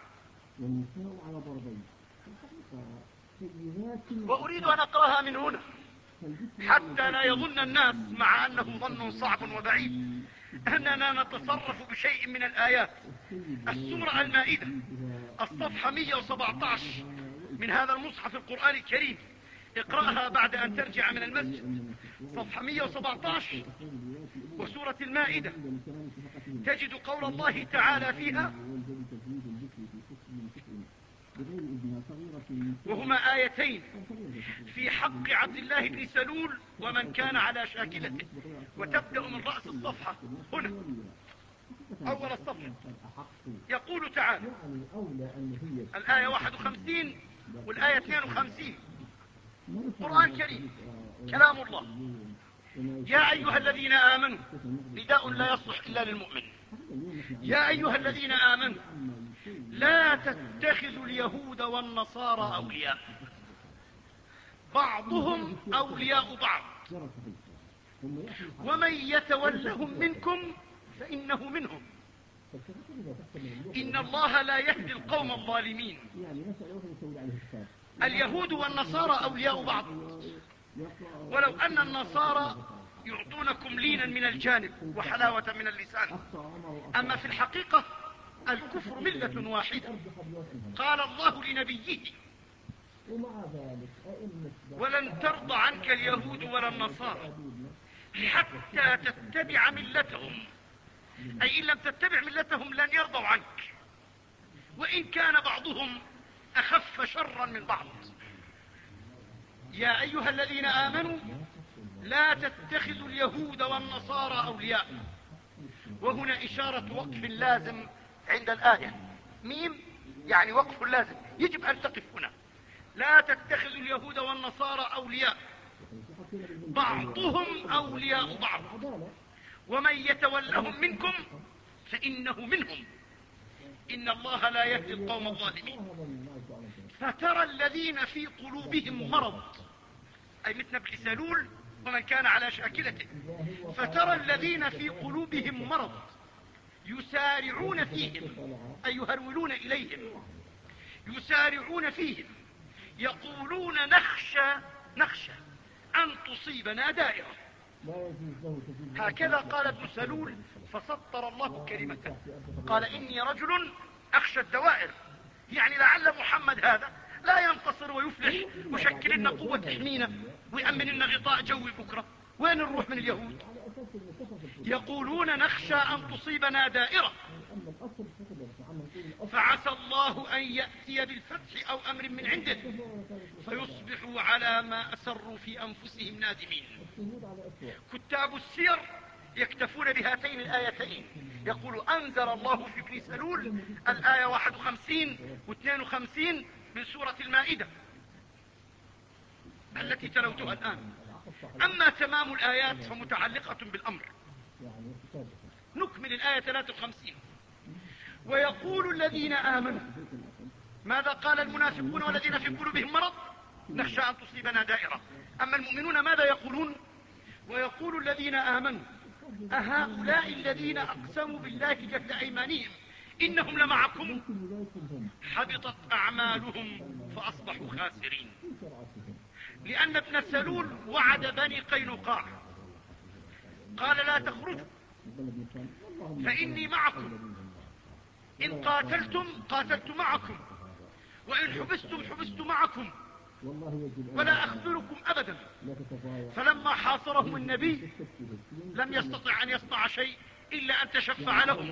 وأريد أن أقرأها من هنا حتى لا يظن الناس، مع أنه ظن صعب وبعيد، أننا نتصرف بشيء من الآيات. السورة المائدة، الصفحة مئة وسبعة عشر من هذا المصحف القرآن الكريم. اقرأها بعد أن ترجع من المسجد. صفحة مئة وسبعة عشر وسورة المائدة، تجد قول الله تعالى فيها، وهما آيتين في حق عبد الله بن سلول ومن كان على شاكلته، وتبدأ من رأس الصفحة هنا أول الصفحة. يقول تعالى الآية واحد وخمسين والآية اثنين وخمسين، قرآن كريم كلام الله: يا أيها الذين آمنوا، نداء لا يصلح إلا للمؤمن. يا أيها الذين آمنوا لا تتخذوا اليهود والنصارى أولياء، بعضهم أولياء بعض، ومن يتولهم منكم فإنه منهم، إن الله لا يهدي القوم الظالمين. اليهود والنصارى أولياء بعض، ولو أن النصارى يعطونكم لينا من الجانب وحلاوة من اللسان، أما في الحقيقة الكفر ملة واحدة. قال الله لنبيه: ولن ترضى عنك اليهود ولا النصارى حتى تتبع ملتهم، أي إن لم تتبع ملتهم لن يرضوا عنك، وإن كان بعضهم أخف شرا من بعض. يا أيها الذين آمنوا لا تتخذوا اليهود والنصارى أولياء. وهنا إشارة وقف لازم عند الآية، ميم يعني وقف لازم، يجب أن تقف هنا. لا تتخذوا اليهود والنصارى أولياء، بعضهم أولياء بعض، ومن يتولهم منكم فإنه منهم، إن الله لا يهدي القوم الظالمين. فترى الذين في قلوبهم مرض، أي مثل ابن سلول ومن كان على شاكلته، فترى الذين في قلوبهم مرض يسارعون فيهم، أي يهرولون إليهم، يسارعون فيهم يقولون نخشى نخشى أن تصيبنا دائرة. هكذا قال ابن سلول، فسطر الله كلمته، قال إني رجل أخشى الدوائر، يعني لعل محمد هذا لا ينتصر ويفلح وشكل لنا قوة تحمينا ويأمن لنا غطاء جوي بكرة. وين نروح من اليهود؟ يقولون نخشى أن تصيبنا دائرة، فعسى الله أن يأتي بالفتح أو أمر من عنده فيصبحوا على ما أسروا في أنفسهم نادمين. كتاب السير يكتفون بهاتين الآيتين، يقول أنزل الله في ابن سلول الآية واحد وخمسين واثنين وخمسين من سورة المائدة التي تلوتها الآن. أما تمام الآيات فمتعلقة بالأمر. نكمل الآية ثلاثة وخمسين: ويقول الذين آمنوا، ماذا قال المنافقون والذين في قلوبهم مرض؟ نخشى أن تصيبنا دائرة. أما المؤمنون ماذا يقولون؟ ويقول الذين آمنوا أهؤلاء الذين أقسموا بالله جهد أيمانهم إنهم لمعكم حبطت أعمالهم فأصبحوا خاسرين. لأن ابن سلول وعد بني قينقاع، قال لا تخرجوا فإني معكم، إن قاتلتم قاتلت معكم، وإن حبستم حبست معكم، ولا أخذلكم أبدا. فلما حاصرهم النبي لم يستطع أن يصنع شيء إلا أن تشفع لهم.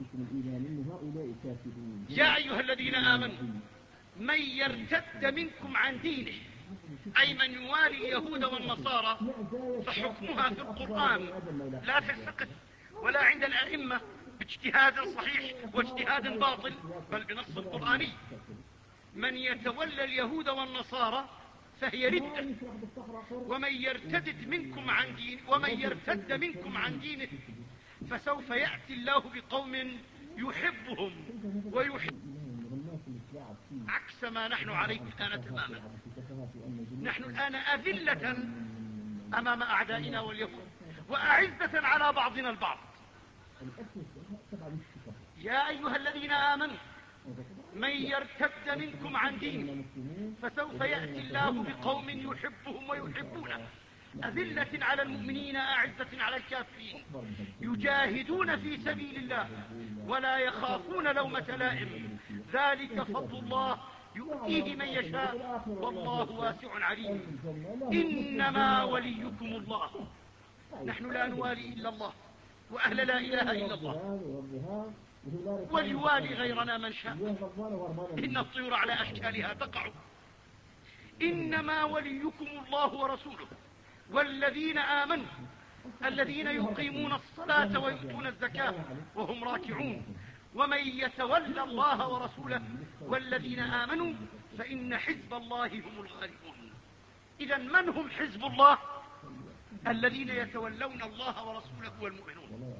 يا أيها الذين آمنوا من يرتد منكم عن دينه، أي من يوالي اليهود والنصارى، فحكمها في القرآن لا في الفقه ولا عند الأئمة باجتهاد صحيح واجتهاد باطل، بل بنص القرآني: من يتولى اليهود والنصارى فهي ردة. ومن يرتد منكم عن دين ومن يرتد منكم عن دينه فسوف يأتي الله بقوم يحبهم ويحب عكس ما نحن عليه الآن تماما. نحن الآن أذلة أمام أعدائنا واليهود وأعزة على بعضنا البعض. يا أيها الذين آمنوا من يرتد منكم عن دينه فسوف يأتي الله بقوم يحبهم ويحبونه أذلة على المؤمنين أعزة على الكافرين يجاهدون في سبيل الله ولا يخافون لومة لائم ذلك فضل الله يؤتيه من يشاء والله واسع عليم. إنما وليكم الله. نحن لا نوالي إلا الله وأهل لا إله إلا الله وليوالي غيرنا من شاء. إن الطيور على أشكالها تقع. إنما وليكم الله ورسوله والذين آمنوا الذين يقيمون الصلاة ويؤتون الزكاة وهم راكعون ومن يتولى الله ورسوله والذين آمنوا فإن حزب الله هم الغالبون. إذا من هم حزب الله؟ الذين يتولون الله ورسوله والمؤمنون.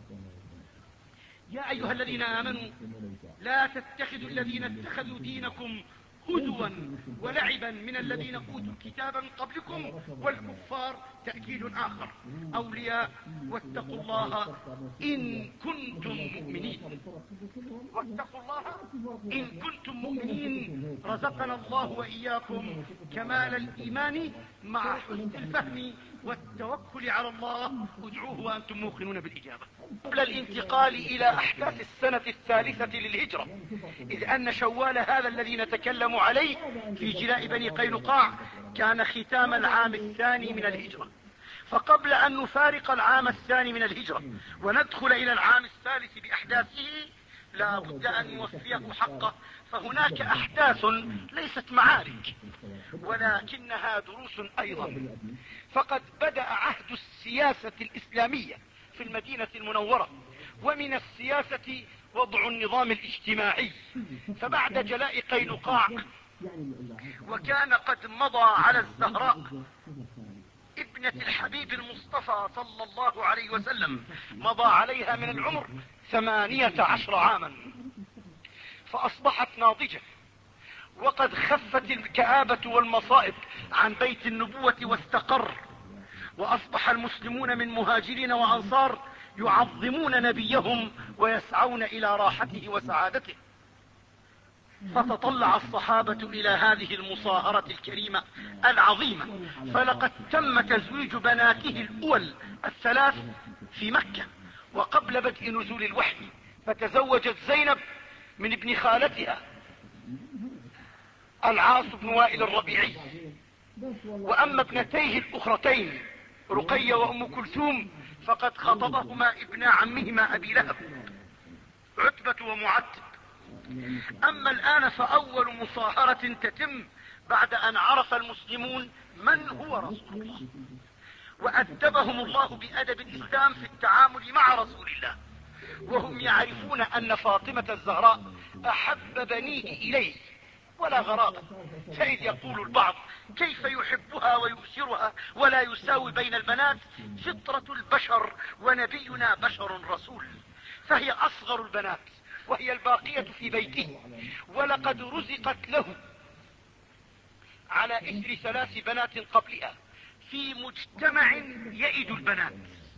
يا أيها الذين آمنوا لا تتخذوا الذين اتخذوا دينكم هزوا ولعبا من الذين أوتوا الكتاب من قبلكم والكفار تأكيد آخر أولياء واتقوا الله إن كنتم مؤمنين. واتقوا الله إن كنتم مؤمنين. رزقنا الله وإياكم كمال الإيمان مع حسن الفهم والتوكل على الله. ادعوه وأنتم موقنون بالإجابة. قبل الانتقال إلى أحداث السنة الثالثة للهجرة، إذ أن شوال هذا الذي نتكلم عليه في جلاء بني قينقاع كان ختام العام الثاني من الهجرة. فقبل أن نفارق العام الثاني من الهجرة وندخل إلى العام الثالث بأحداثه لا بد أن نوفيه حقه. فهناك أحداث ليست معارك ولكنها دروس أيضا. فقد بدأ عهد السياسة الإسلامية في المدينة المنورة، ومن السياسة وضع النظام الاجتماعي. فبعد جلاء قينقاع وكان قد مضى على الزهراء ابنة الحبيب المصطفى صلى الله عليه وسلم مضى عليها من العمر ثمانية عشر عاما فأصبحت ناضجة وقد خفت الكآبة والمصائب عن بيت النبوة واستقر، وأصبح المسلمون من مهاجرين وأنصار يعظمون نبيهم ويسعون إلى راحته وسعادته. فتطلع الصحابة إلى هذه المصاهرة الكريمة العظيمة، فلقد تم تزويج بناته الأول الثلاث في مكة وقبل بدء نزول الوحي، فتزوجت زينب من ابن خالتها العاص بن وائل الربيعي. وأما ابنتيه الأخرتين رقية وأم كلثوم فقد خطبهما ابن عمهما أبي لهب عتبة ومعتب. أما الآن فأول مصاهرة تتم بعد أن عرف المسلمون من هو رسول الله، وأدبهم الله بأدب الإسلام في التعامل مع رسول الله، وهم يعرفون أن فاطمة الزهراء أحب بنيه إليه ولا غرابة. فإذ يقول البعض كيف يحبها ويؤثرها ولا يساوي بين البنات؟ فطرة البشر ونبينا بشر رسول، فهي أصغر البنات وهي الباقية في بيته، ولقد رزقت له على إثر ثلاث بنات قبلها في مجتمع يئد البنات،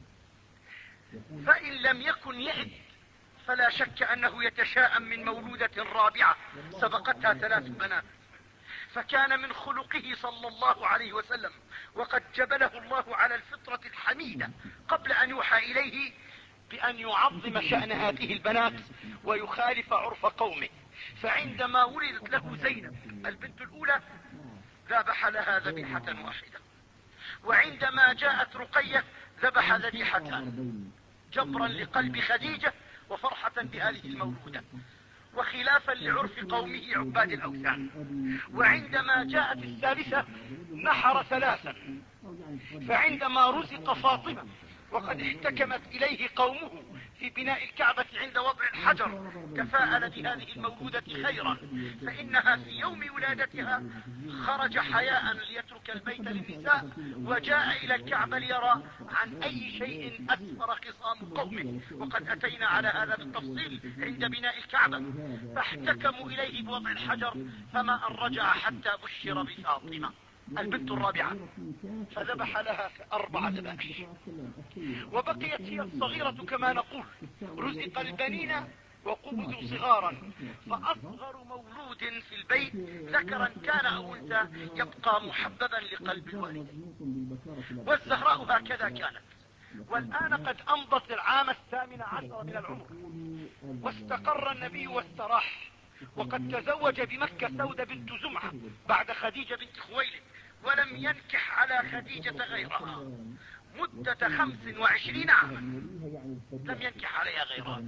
فإن لم يكن يئد فلا شك أنه يتشاءم من مولودة رابعة سبقتها ثلاث بنات. فكان من خلقه صلى الله عليه وسلم وقد جبله الله على الفطرة الحميدة قبل أن يوحى إليه بأن يعظم شأن هذه البنات ويخالف عرف قومه. فعندما ولدت له زينب البنت الأولى ذبح لها ذبيحة واحدة، وعندما جاءت رقية ذبح ذبيحتان جبرا لقلب خديجة وفرحة بهذه المولودة وخلافا لعرف قومه عباد الأوثان. وعندما جاءت الثالثة نحر ثلاثا. فعندما رزق فاطمة وقد احتكمت إليه قومه في بناء الكعبة عند وضع الحجر تفاءل بهذه المولودة خيرا، فإنها في يوم ولادتها خرج حياء ليترك البيت للنساء وجاء إلى الكعبة ليرى عن أي شيء أسفر خصام قومه، وقد أتينا على هذا بالتفصيل عند بناء الكعبة. فاحتكموا إليه بوضع الحجر، فما أن رجع حتى بشر بفاطمة البنت الرابعة، فذبح لها أربع ذبائح. وبقيت هي الصغيرة كما نقول، رزق البنين وقبضوا صغارا، فأصغر مولود في البيت ذكرا كان أو أنثى يبقى محببا لقلب الوالد. والزهراء هكذا كانت. والآن قد أمضت العام الثامن عشر من العمر، واستقر النبي واستراح، وقد تزوج بمكة سودة بنت زمعة بعد خديجة بنت خويلد، ولم ينكح على خديجة غيرها مدة خمس وعشرين عاما، لم ينكح عليها غيرها.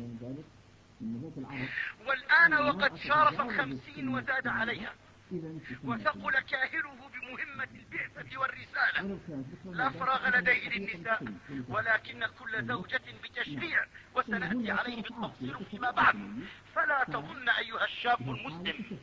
والآن وقد شارف الخمسين وزاد عليها، وثقل كاهله بمهمة البعثة والرسالة. لا فراغ لديه للنساء، ولكن كل زوجة بتشريع، وسنأتي عليه بالتفصيل فيما بعد. فلا تظن أيها الشاب المسلم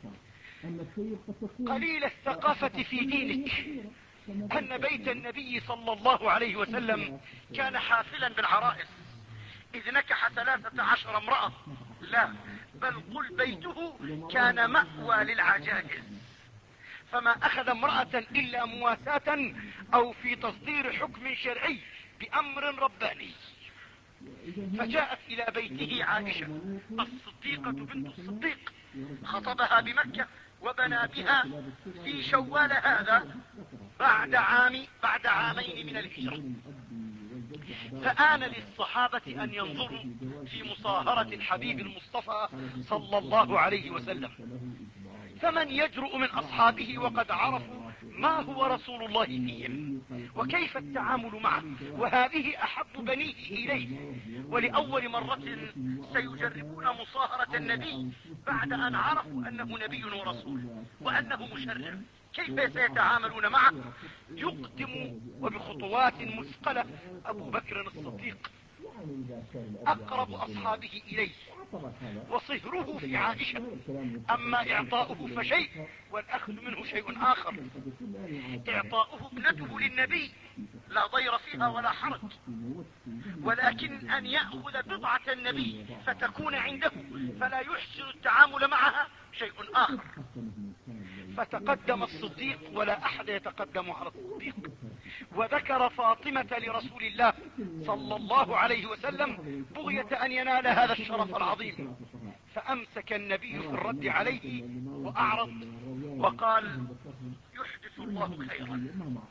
قليل الثقافة في دينك أن بيت النبي صلى الله عليه وسلم كان حافلا بالعرائس إذ نكح ثلاثة عشر امرأة. لا، بل قل بيته كان مأوى للعجائز، فما أخذ امرأة إلا مواساة أو في تصدير حكم شرعي بأمر رباني. فجاءت إلى بيته عائشة الصديقة بنت الصديق، خطبها بمكة وبنى بها في شوال هذا بعد عام بعد عامين من الهجرة. فآن للصحابة أن ينظروا في مصاهرة الحبيب المصطفى صلى الله عليه وسلم، فمن يجرؤ من أصحابه وقد عرفوا ما هو رسول الله فيهم وكيف التعامل معه، وهذه أحب بنيه إليه، ولأول مرة سيجربون مصاهرة النبي بعد أن عرفوا أنه نبي ورسول وأنه مشرع. كيف سيتعاملون معه؟ يقدم وبخطوات مثقلة أبو بكر الصديق أقرب أصحابه إليه وصهره في عائشة. أما إعطاؤه فشيء والأخذ منه شيء آخر. إعطاؤه ابنته للنبي لا ضير فيها ولا حرج، ولكن أن يأخذ بضعة النبي فتكون عنده فلا يحسن التعامل معها شيء آخر. فتقدم الصديق ولا أحد يتقدم على الصديق، وذكر فاطمة لرسول الله صلى الله عليه وسلم بغية أن ينال هذا الشرف العظيم. فأمسك النبي في الرد عليه وأعرض وقال يحدث الله خيرا.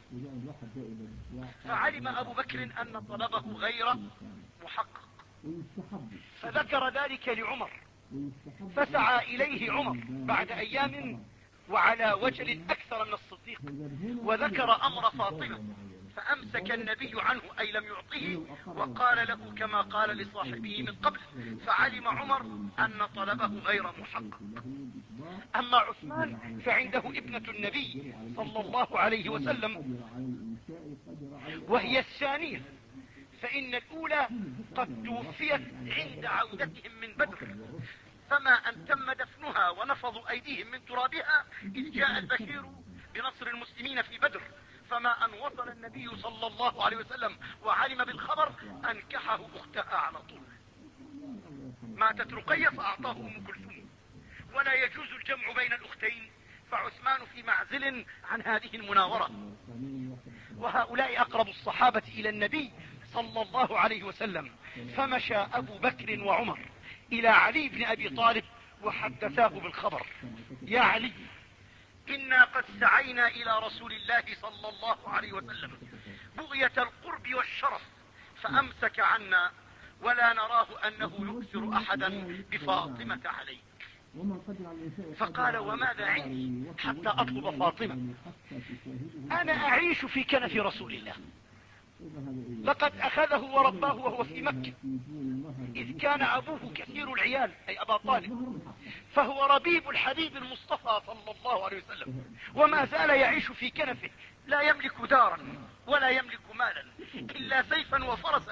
فعلم أبو بكر أن طلبه غير محقق، فذكر ذلك لعمر، فسعى إليه عمر بعد أيام وعلى وجل أكثر من الصديق، وذكر أمر فاطمة، فأمسك النبي عنه أي لم يعطيه، وقال له كما قال لصاحبه من قبل. فعلم عمر أن طلبه غير محقق. أما عثمان فعنده ابنة النبي صلى الله عليه وسلم وهي الثانية، فإن الأولى قد توفيت عند عودتهم من بدر، فما أن تم دفنها ونفضوا أيديهم من ترابها إذ جاء البشير بنصر المسلمين في بدر. فما أن وصل النبي صلى الله عليه وسلم وعلم بالخبر أنكحه أختها على طول. ماتت رقية فأعطاه أم كلثوم، ولا يجوز الجمع بين الأختين، فعثمان في معزل عن هذه المناورة. وهؤلاء أقرب الصحابة إلى النبي صلى الله عليه وسلم. فمشى أبو بكر وعمر إلى علي بن أبي طالب وحدثاه بالخبر: يا علي، إنا قد سعينا إلى رسول الله صلى الله عليه وسلم بغية القرب والشرف، فأمسك عنا ولا نراه أنه يؤثر أحدا بفاطمة عليك. فقال: وماذا عندي حتى أطلب فاطمة؟ أنا أعيش في كنف رسول الله، لقد أخذه ورباه وهو في مكة، إذ كان أبوه كثير العيال أي أبا طالب، فهو ربيب الحبيب المصطفى صلى الله عليه وسلم، وما زال يعيش في كنفه، لا يملك دارا ولا يملك مالا إلا سيفا وفرسا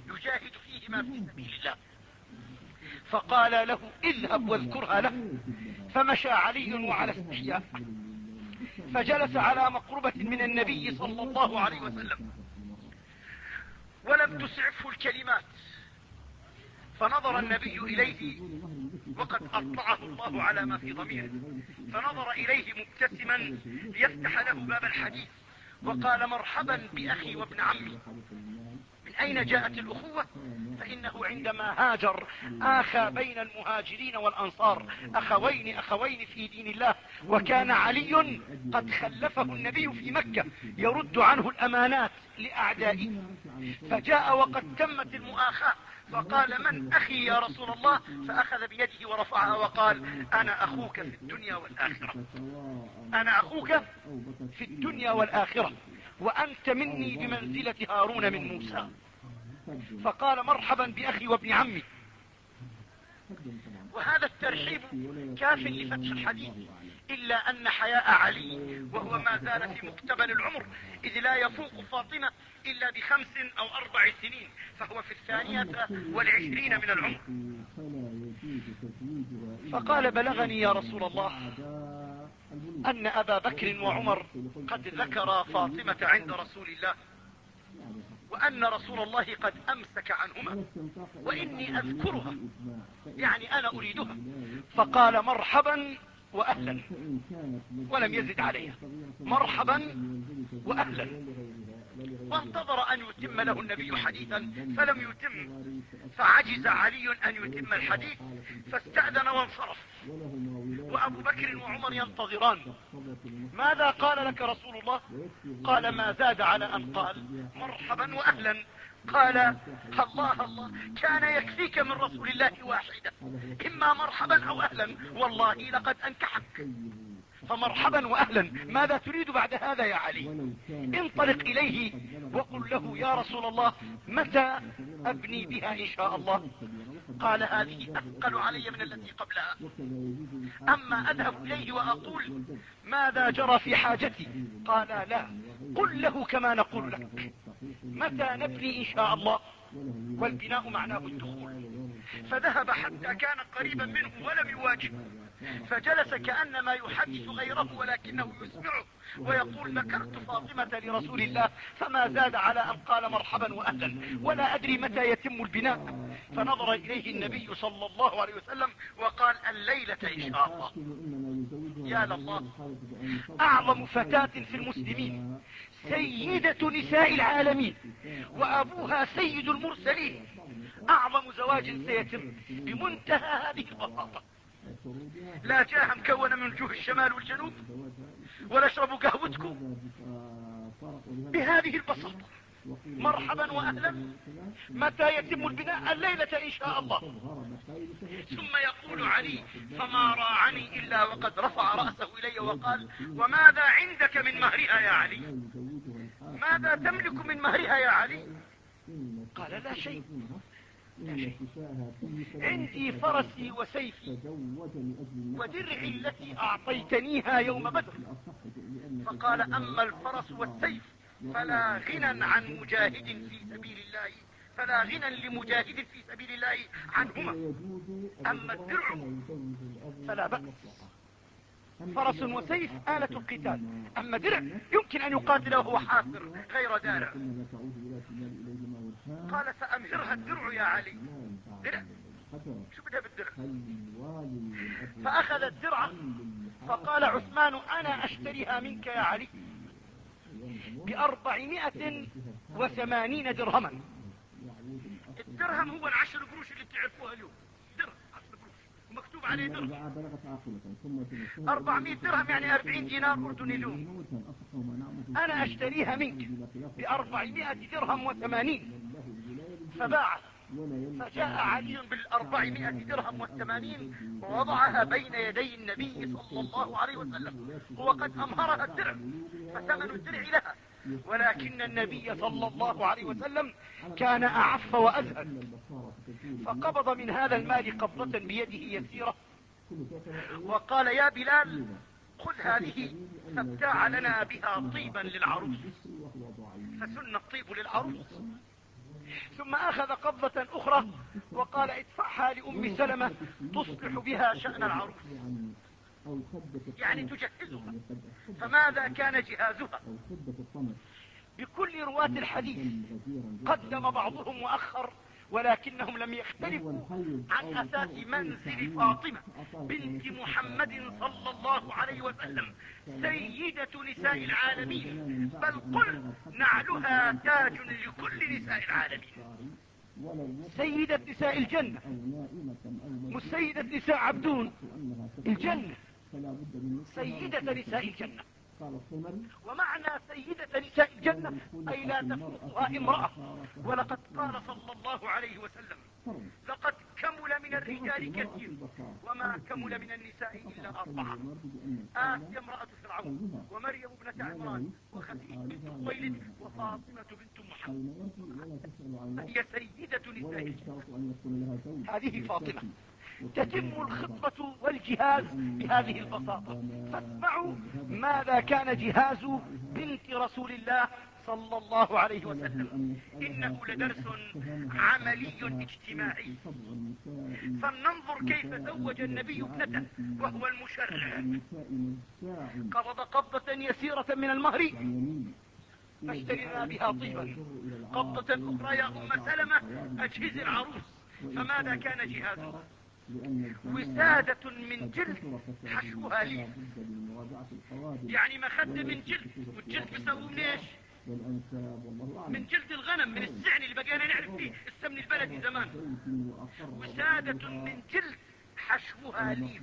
يجاهد فيهما في سبيل الله. فقال له اذهب واذكرها له. فمشى علي وعلى استحياء، فجلس على مقربة من النبي صلى الله عليه وسلم، ولم تسعفه الكلمات، فنظر النبي إليه وقد أطلعه الله على ما في ضميره، فنظر إليه مبتسما ليفتح له باب الحديث، وقال مرحبا بأخي وابن عمي. من أين جاءت الأخوة؟ فإنه عندما هاجر آخى بين المهاجرين والأنصار، أخوين أخوين في دين الله، وكان علي قد خلفه النبي في مكة يرد عنه الأمانات لأعدائه، فجاء وقد تمت المؤاخاة، فقال من أخي يا رسول الله؟ فأخذ بيده ورفعها وقال أنا أخوك في الدنيا والآخرة، أنا أخوك في الدنيا والآخرة، وأنت مني بمنزلة هارون من موسى. فقال مرحبا بأخي وابن عمي. وهذا الترحيب كاف لفتح الحديث، إلا أن حياء علي وهو ما زال في مقتبل العمر، إذ لا يفوق فاطمة إلا بخمس أو أربع سنين، فهو في الثانية والعشرين من العمر. فقال بلغني يا رسول الله أن أبا بكر وعمر قد ذكرا فاطمة عند رسول الله، وأن رسول الله قد أمسك عنهما، وإني أذكرها، يعني أنا أريدها. فقال مرحبا وأهلا، ولم يزد عليها، مرحبا وأهلا. وانتظر أن يتم له النبي حديثا فلم يتم، فعجز علي أن يتم الحديث، فاستأذن وانصرف، وأبو بكر وعمر ينتظران. ماذا قال لك رسول الله؟ قال ما زاد على أن قال مرحبا وأهلا. قال الله الله، كان يكفيك من رسول الله واحدة، إما مرحبا أو أهلا، والله لقد أنكحك. فمرحبا وأهلا، ماذا تريد بعد هذا يا علي؟ انطلق إليه وقل له يا رسول الله متى أبني بها إن شاء الله؟ قال هذه أثقل علي من التي قبلها. أما أذهب إليه وأقول ماذا جرى في حاجتي؟ قال لا، قل له كما نقول لك، متى نبني إن شاء الله؟ والبناء معناه الدخول. فذهب حتى كان قريبا منه ولم يواجهه، فجلس كأنما يحدث غيره ولكنه يسمعه، ويقول ذكرت فاطمة لرسول الله فما زاد على أن قال مرحبا وأهلا، ولا أدري متى يتم البناء. فنظر إليه النبي صلى الله عليه وسلم وقال الليلة إن شاء الله. يا لله، أعظم فتاة في المسلمين، سيدة نساء العالمين، وأبوها سيد المرسلين، أعظم زواج سيتم بمنتهى هذه البساطة. لا جاه مكونة من وجوه الشمال والجنوب، ولا اشربوا قهوتكم، بهذه البساطة. مرحبا وأهلا، متى يتم البناء؟ الليلة إن شاء الله. ثم يقول علي فما راعني إلا وقد رفع رأسه إلي وقال وماذا عندك من مهرها يا علي؟ ماذا تملك من مهرها يا علي؟ قال لا شيء، لا شيء، عندي فرسي وسيفي ودرعي التي أعطيتنيها يوم بدر. فقال أما الفرس والسيف فلا غنى عن مجاهد في سبيل الله، فلا غنى لمجاهد في سبيل الله عنهما. أما الدرع فلا بأس، فرس وسيف آلة القتال، أما درع يمكن أن يقاتل وهو حافر غير دارع. قال سأمهرها الدرع يا علي. درع، شو بدها بالدرع؟ فأخذ الدرع، فقال عثمان أنا أشتريها منك يا علي بأربعمائة وثمانين درهما. الدرهم هو العشر قروش اللي تعرفوها اليوم، درهم عشر قروش ومكتوب عليه درهم. أربعمائة درهم يعني أربعين دينار أردني اليوم. أنا أشتريها منك بأربعمائة درهم وثمانين. فباعت، فجاء علي بالأربعمائة درهم والثمانين ووضعها بين يدي النبي صلى الله عليه وسلم، هو قد أمهرها الدرع، فثمن الدرع لها. ولكن النبي صلى الله عليه وسلم كان أعف وأزهد، فقبض من هذا المال قبضة بيده يسيرة وقال يا بلال خذ هذه فابتاع لنا بها طيبا للعروس. فسن الطيب للعروس. ثم أخذ قبضة أخرى وقال ادفعها لأم سلمة تصلح بها شأن العروس، يعني تجهزها. فماذا كان جهازها؟ بكل رواة الحديث قدم بعضهم وأخر، ولكنهم لم يختلفوا عن أساس منزل فاطمة بنت محمد صلى الله عليه وسلم سيدة نساء العالمين، بل قل نعلها تاج لكل نساء العالمين، سيدة نساء الجنة، مش سيدة نساء عبدون الجنة، سيدة نساء الجنة. ومعنى سيدة نساء الجنة أي لا تفوقها امرأة. ولقد قال صلى الله عليه وسلم لقد كمل من الرجال كثير وما كمل من النساء إلا أربعة: آسيا امرأة فرعون، ومريم ابنة عمران، وخديجة بنت خويلد، وفاطمة بنت محمد. هي سيدة نساء الجنة. هذه فاطمة. تتم الخطة والجهاز بهذه البساطة. فاسمعوا ماذا كان جهاز بنت رسول الله صلى الله عليه وسلم. إنه لدرس عملي اجتماعي. فلننظر كيف زوج النبي ابنته وهو المشرع. قبض قبضة يسيرة من المهر فاشترنا بها طيبا، قبضة أخرى يا أم سلمة أجهز العروس. فماذا كان جهازها؟ وسادة من جلد حشوها لي، يعني مخدة من جلد، والجلد بيسووه من ايش؟ من جلد الغنم، من السعن اللي بقينا نعرف فيه السمن البلدي زمان. وسادة من جلد حشوها لي،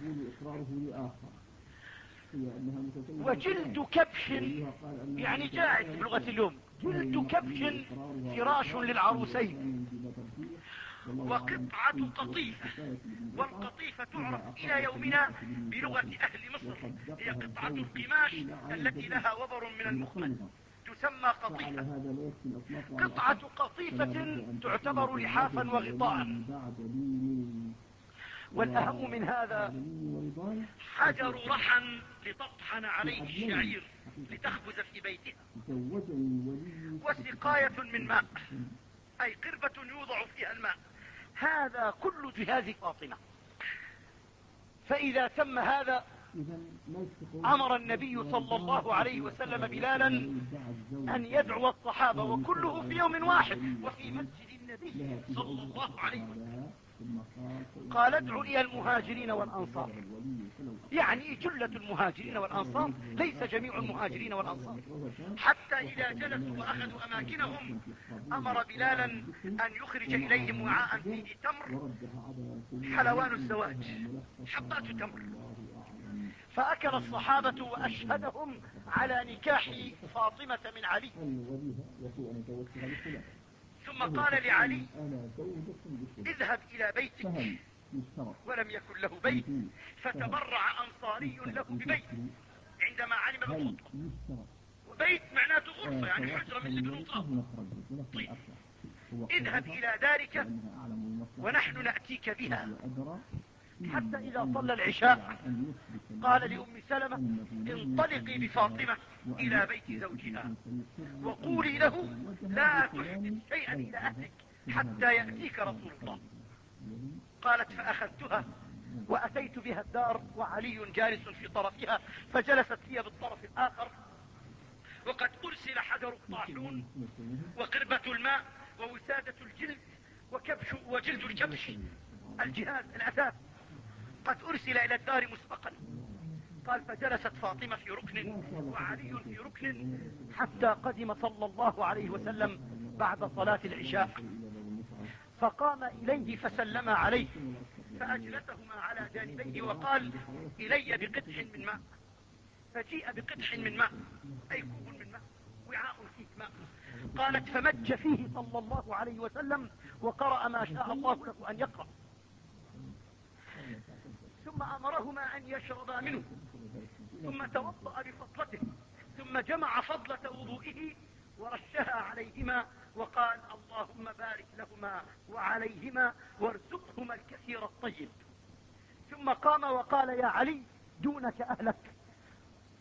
وجلد كبش، يعني جاعد بلغة اليوم، جلد كبش فراش للعروسين، وقطعة قطيفة. والقطيفة تعرف إلى يومنا بلغة أهل مصر هي قطعة القماش التي لها وبر من المخمل، تسمى قطيفة. قطعة قطيفة تعتبر لحافا وغطاء. والأهم من هذا حجر رحن لتطحن عليه الشعير لتخبز في بيتها، وسقاية من ماء، أي قربة يوضع فيها الماء. هذا كل جهاز فاطمة. فإذا تم هذا أمر النبي صلى الله عليه وسلم بلالا أن يدعو الصحابة، وكله في يوم واحد وفي مسجد النبي صلى الله عليه وسلم. قال ادعوا لي المهاجرين والأنصار، يعني جلة المهاجرين والأنصار، ليس جميع المهاجرين والأنصار. حتى إذا جلسوا وأخذوا أماكنهم أمر بلالا أن يخرج إليهم وعاء فيه تمر، حلوان الزواج، حبات تمر. فأكل الصحابة وأشهدهم على نكاح فاطمة من علي. ثم قال لعلي اذهب إلى بيتك، ولم يكن له بيت، فتبرع أنصاري له ببيت عندما علم بالخطبة. وبيت معناته غرفة، يعني حجرة من سجن طاب. طيب اذهب إلى دارك ونحن نأتيك بها. حتى إذا صلى العشاء قال لأم سلمة انطلقي بفاطمة إلى بيت زوجها وقولي له لا تحدث شيئا إلى أهلك حتى يأتيك رسول الله. قالت فأخذتها وأتيت بها الدار وعلي جالس في طرفها، فجلست هي بالطرف الآخر، وقد أرسل حجر الطاحون وقربة الماء ووسادة الجلد وكبش وجلد الكبش، الجهاز الأثاث قد أرسل إلى الدار مسبقا. قال فجلست فاطمة في ركن وعلي في ركن حتى قدم صلى الله عليه وسلم بعد صلاة العشاء، فقام إليه فسلم عليه، فأجلسهما على جانبيه وقال إلي بقدح من ماء. فجيء بقدح من ماء، أي كوب من ماء، وعاء فيه ماء. قالت فمج فيه صلى الله عليه وسلم وقرأ ما شاء الله له أن يقرأ، ثم أمرهما أن يشربا منه، ثم توضأ بفضلته، ثم جمع فضلة وضوئه ورشها عليهما وقال اللهم بارك لهما وعليهما وارزقهما الكثير الطيب. ثم قام وقال يا علي دونك أهلك،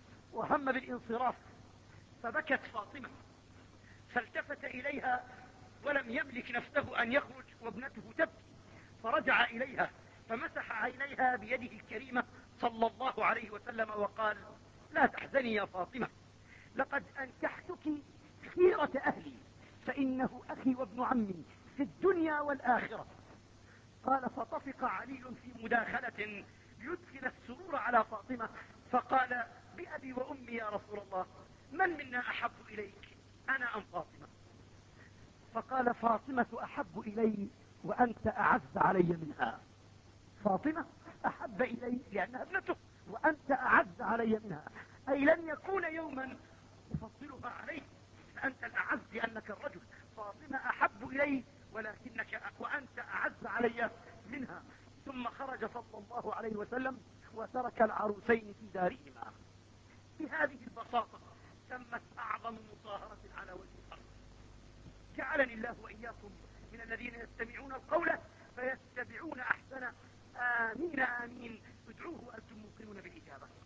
وهم بالانصراف. فبكت فاطمة، فالتفت إليها ولم يملك نفسه أن يخرج وابنته تبكي، فرجع إليها فمسح عينيها بيده الكريمة صلى الله عليه وسلم وقال: لا تحزني يا فاطمة، لقد أنكحتك خيرة أهلي، فإنه أخي وابن عمي في الدنيا والآخرة. قال: فطفق علي في مداخلة يدخل السرور على فاطمة فقال: بأبي وأمي يا رسول الله، من منا أحب إليك، أنا أم فاطمة؟ فقال: فاطمة أحب إلي وأنت أعز علي منها. فاطمة أحب إلي لأنها ابنته، وأنت أعز علي منها، أي لن يكون يوما أفضلها عليك، فأنت الأعز لأنك الرجل. فاطمة أحب إلي ولكنك وأنت أعز علي منها. ثم خرج صلى الله عليه وسلم وترك العروسين في دارهما. بهذه البساطة تمت أعظم مصاهرة على وجه الأرض. جعلني الله وإياكم من الذين يستمعون القول فيتبعون أحسنه. آمين آمين. ادعوه وأنتم موقنون بالإجابة.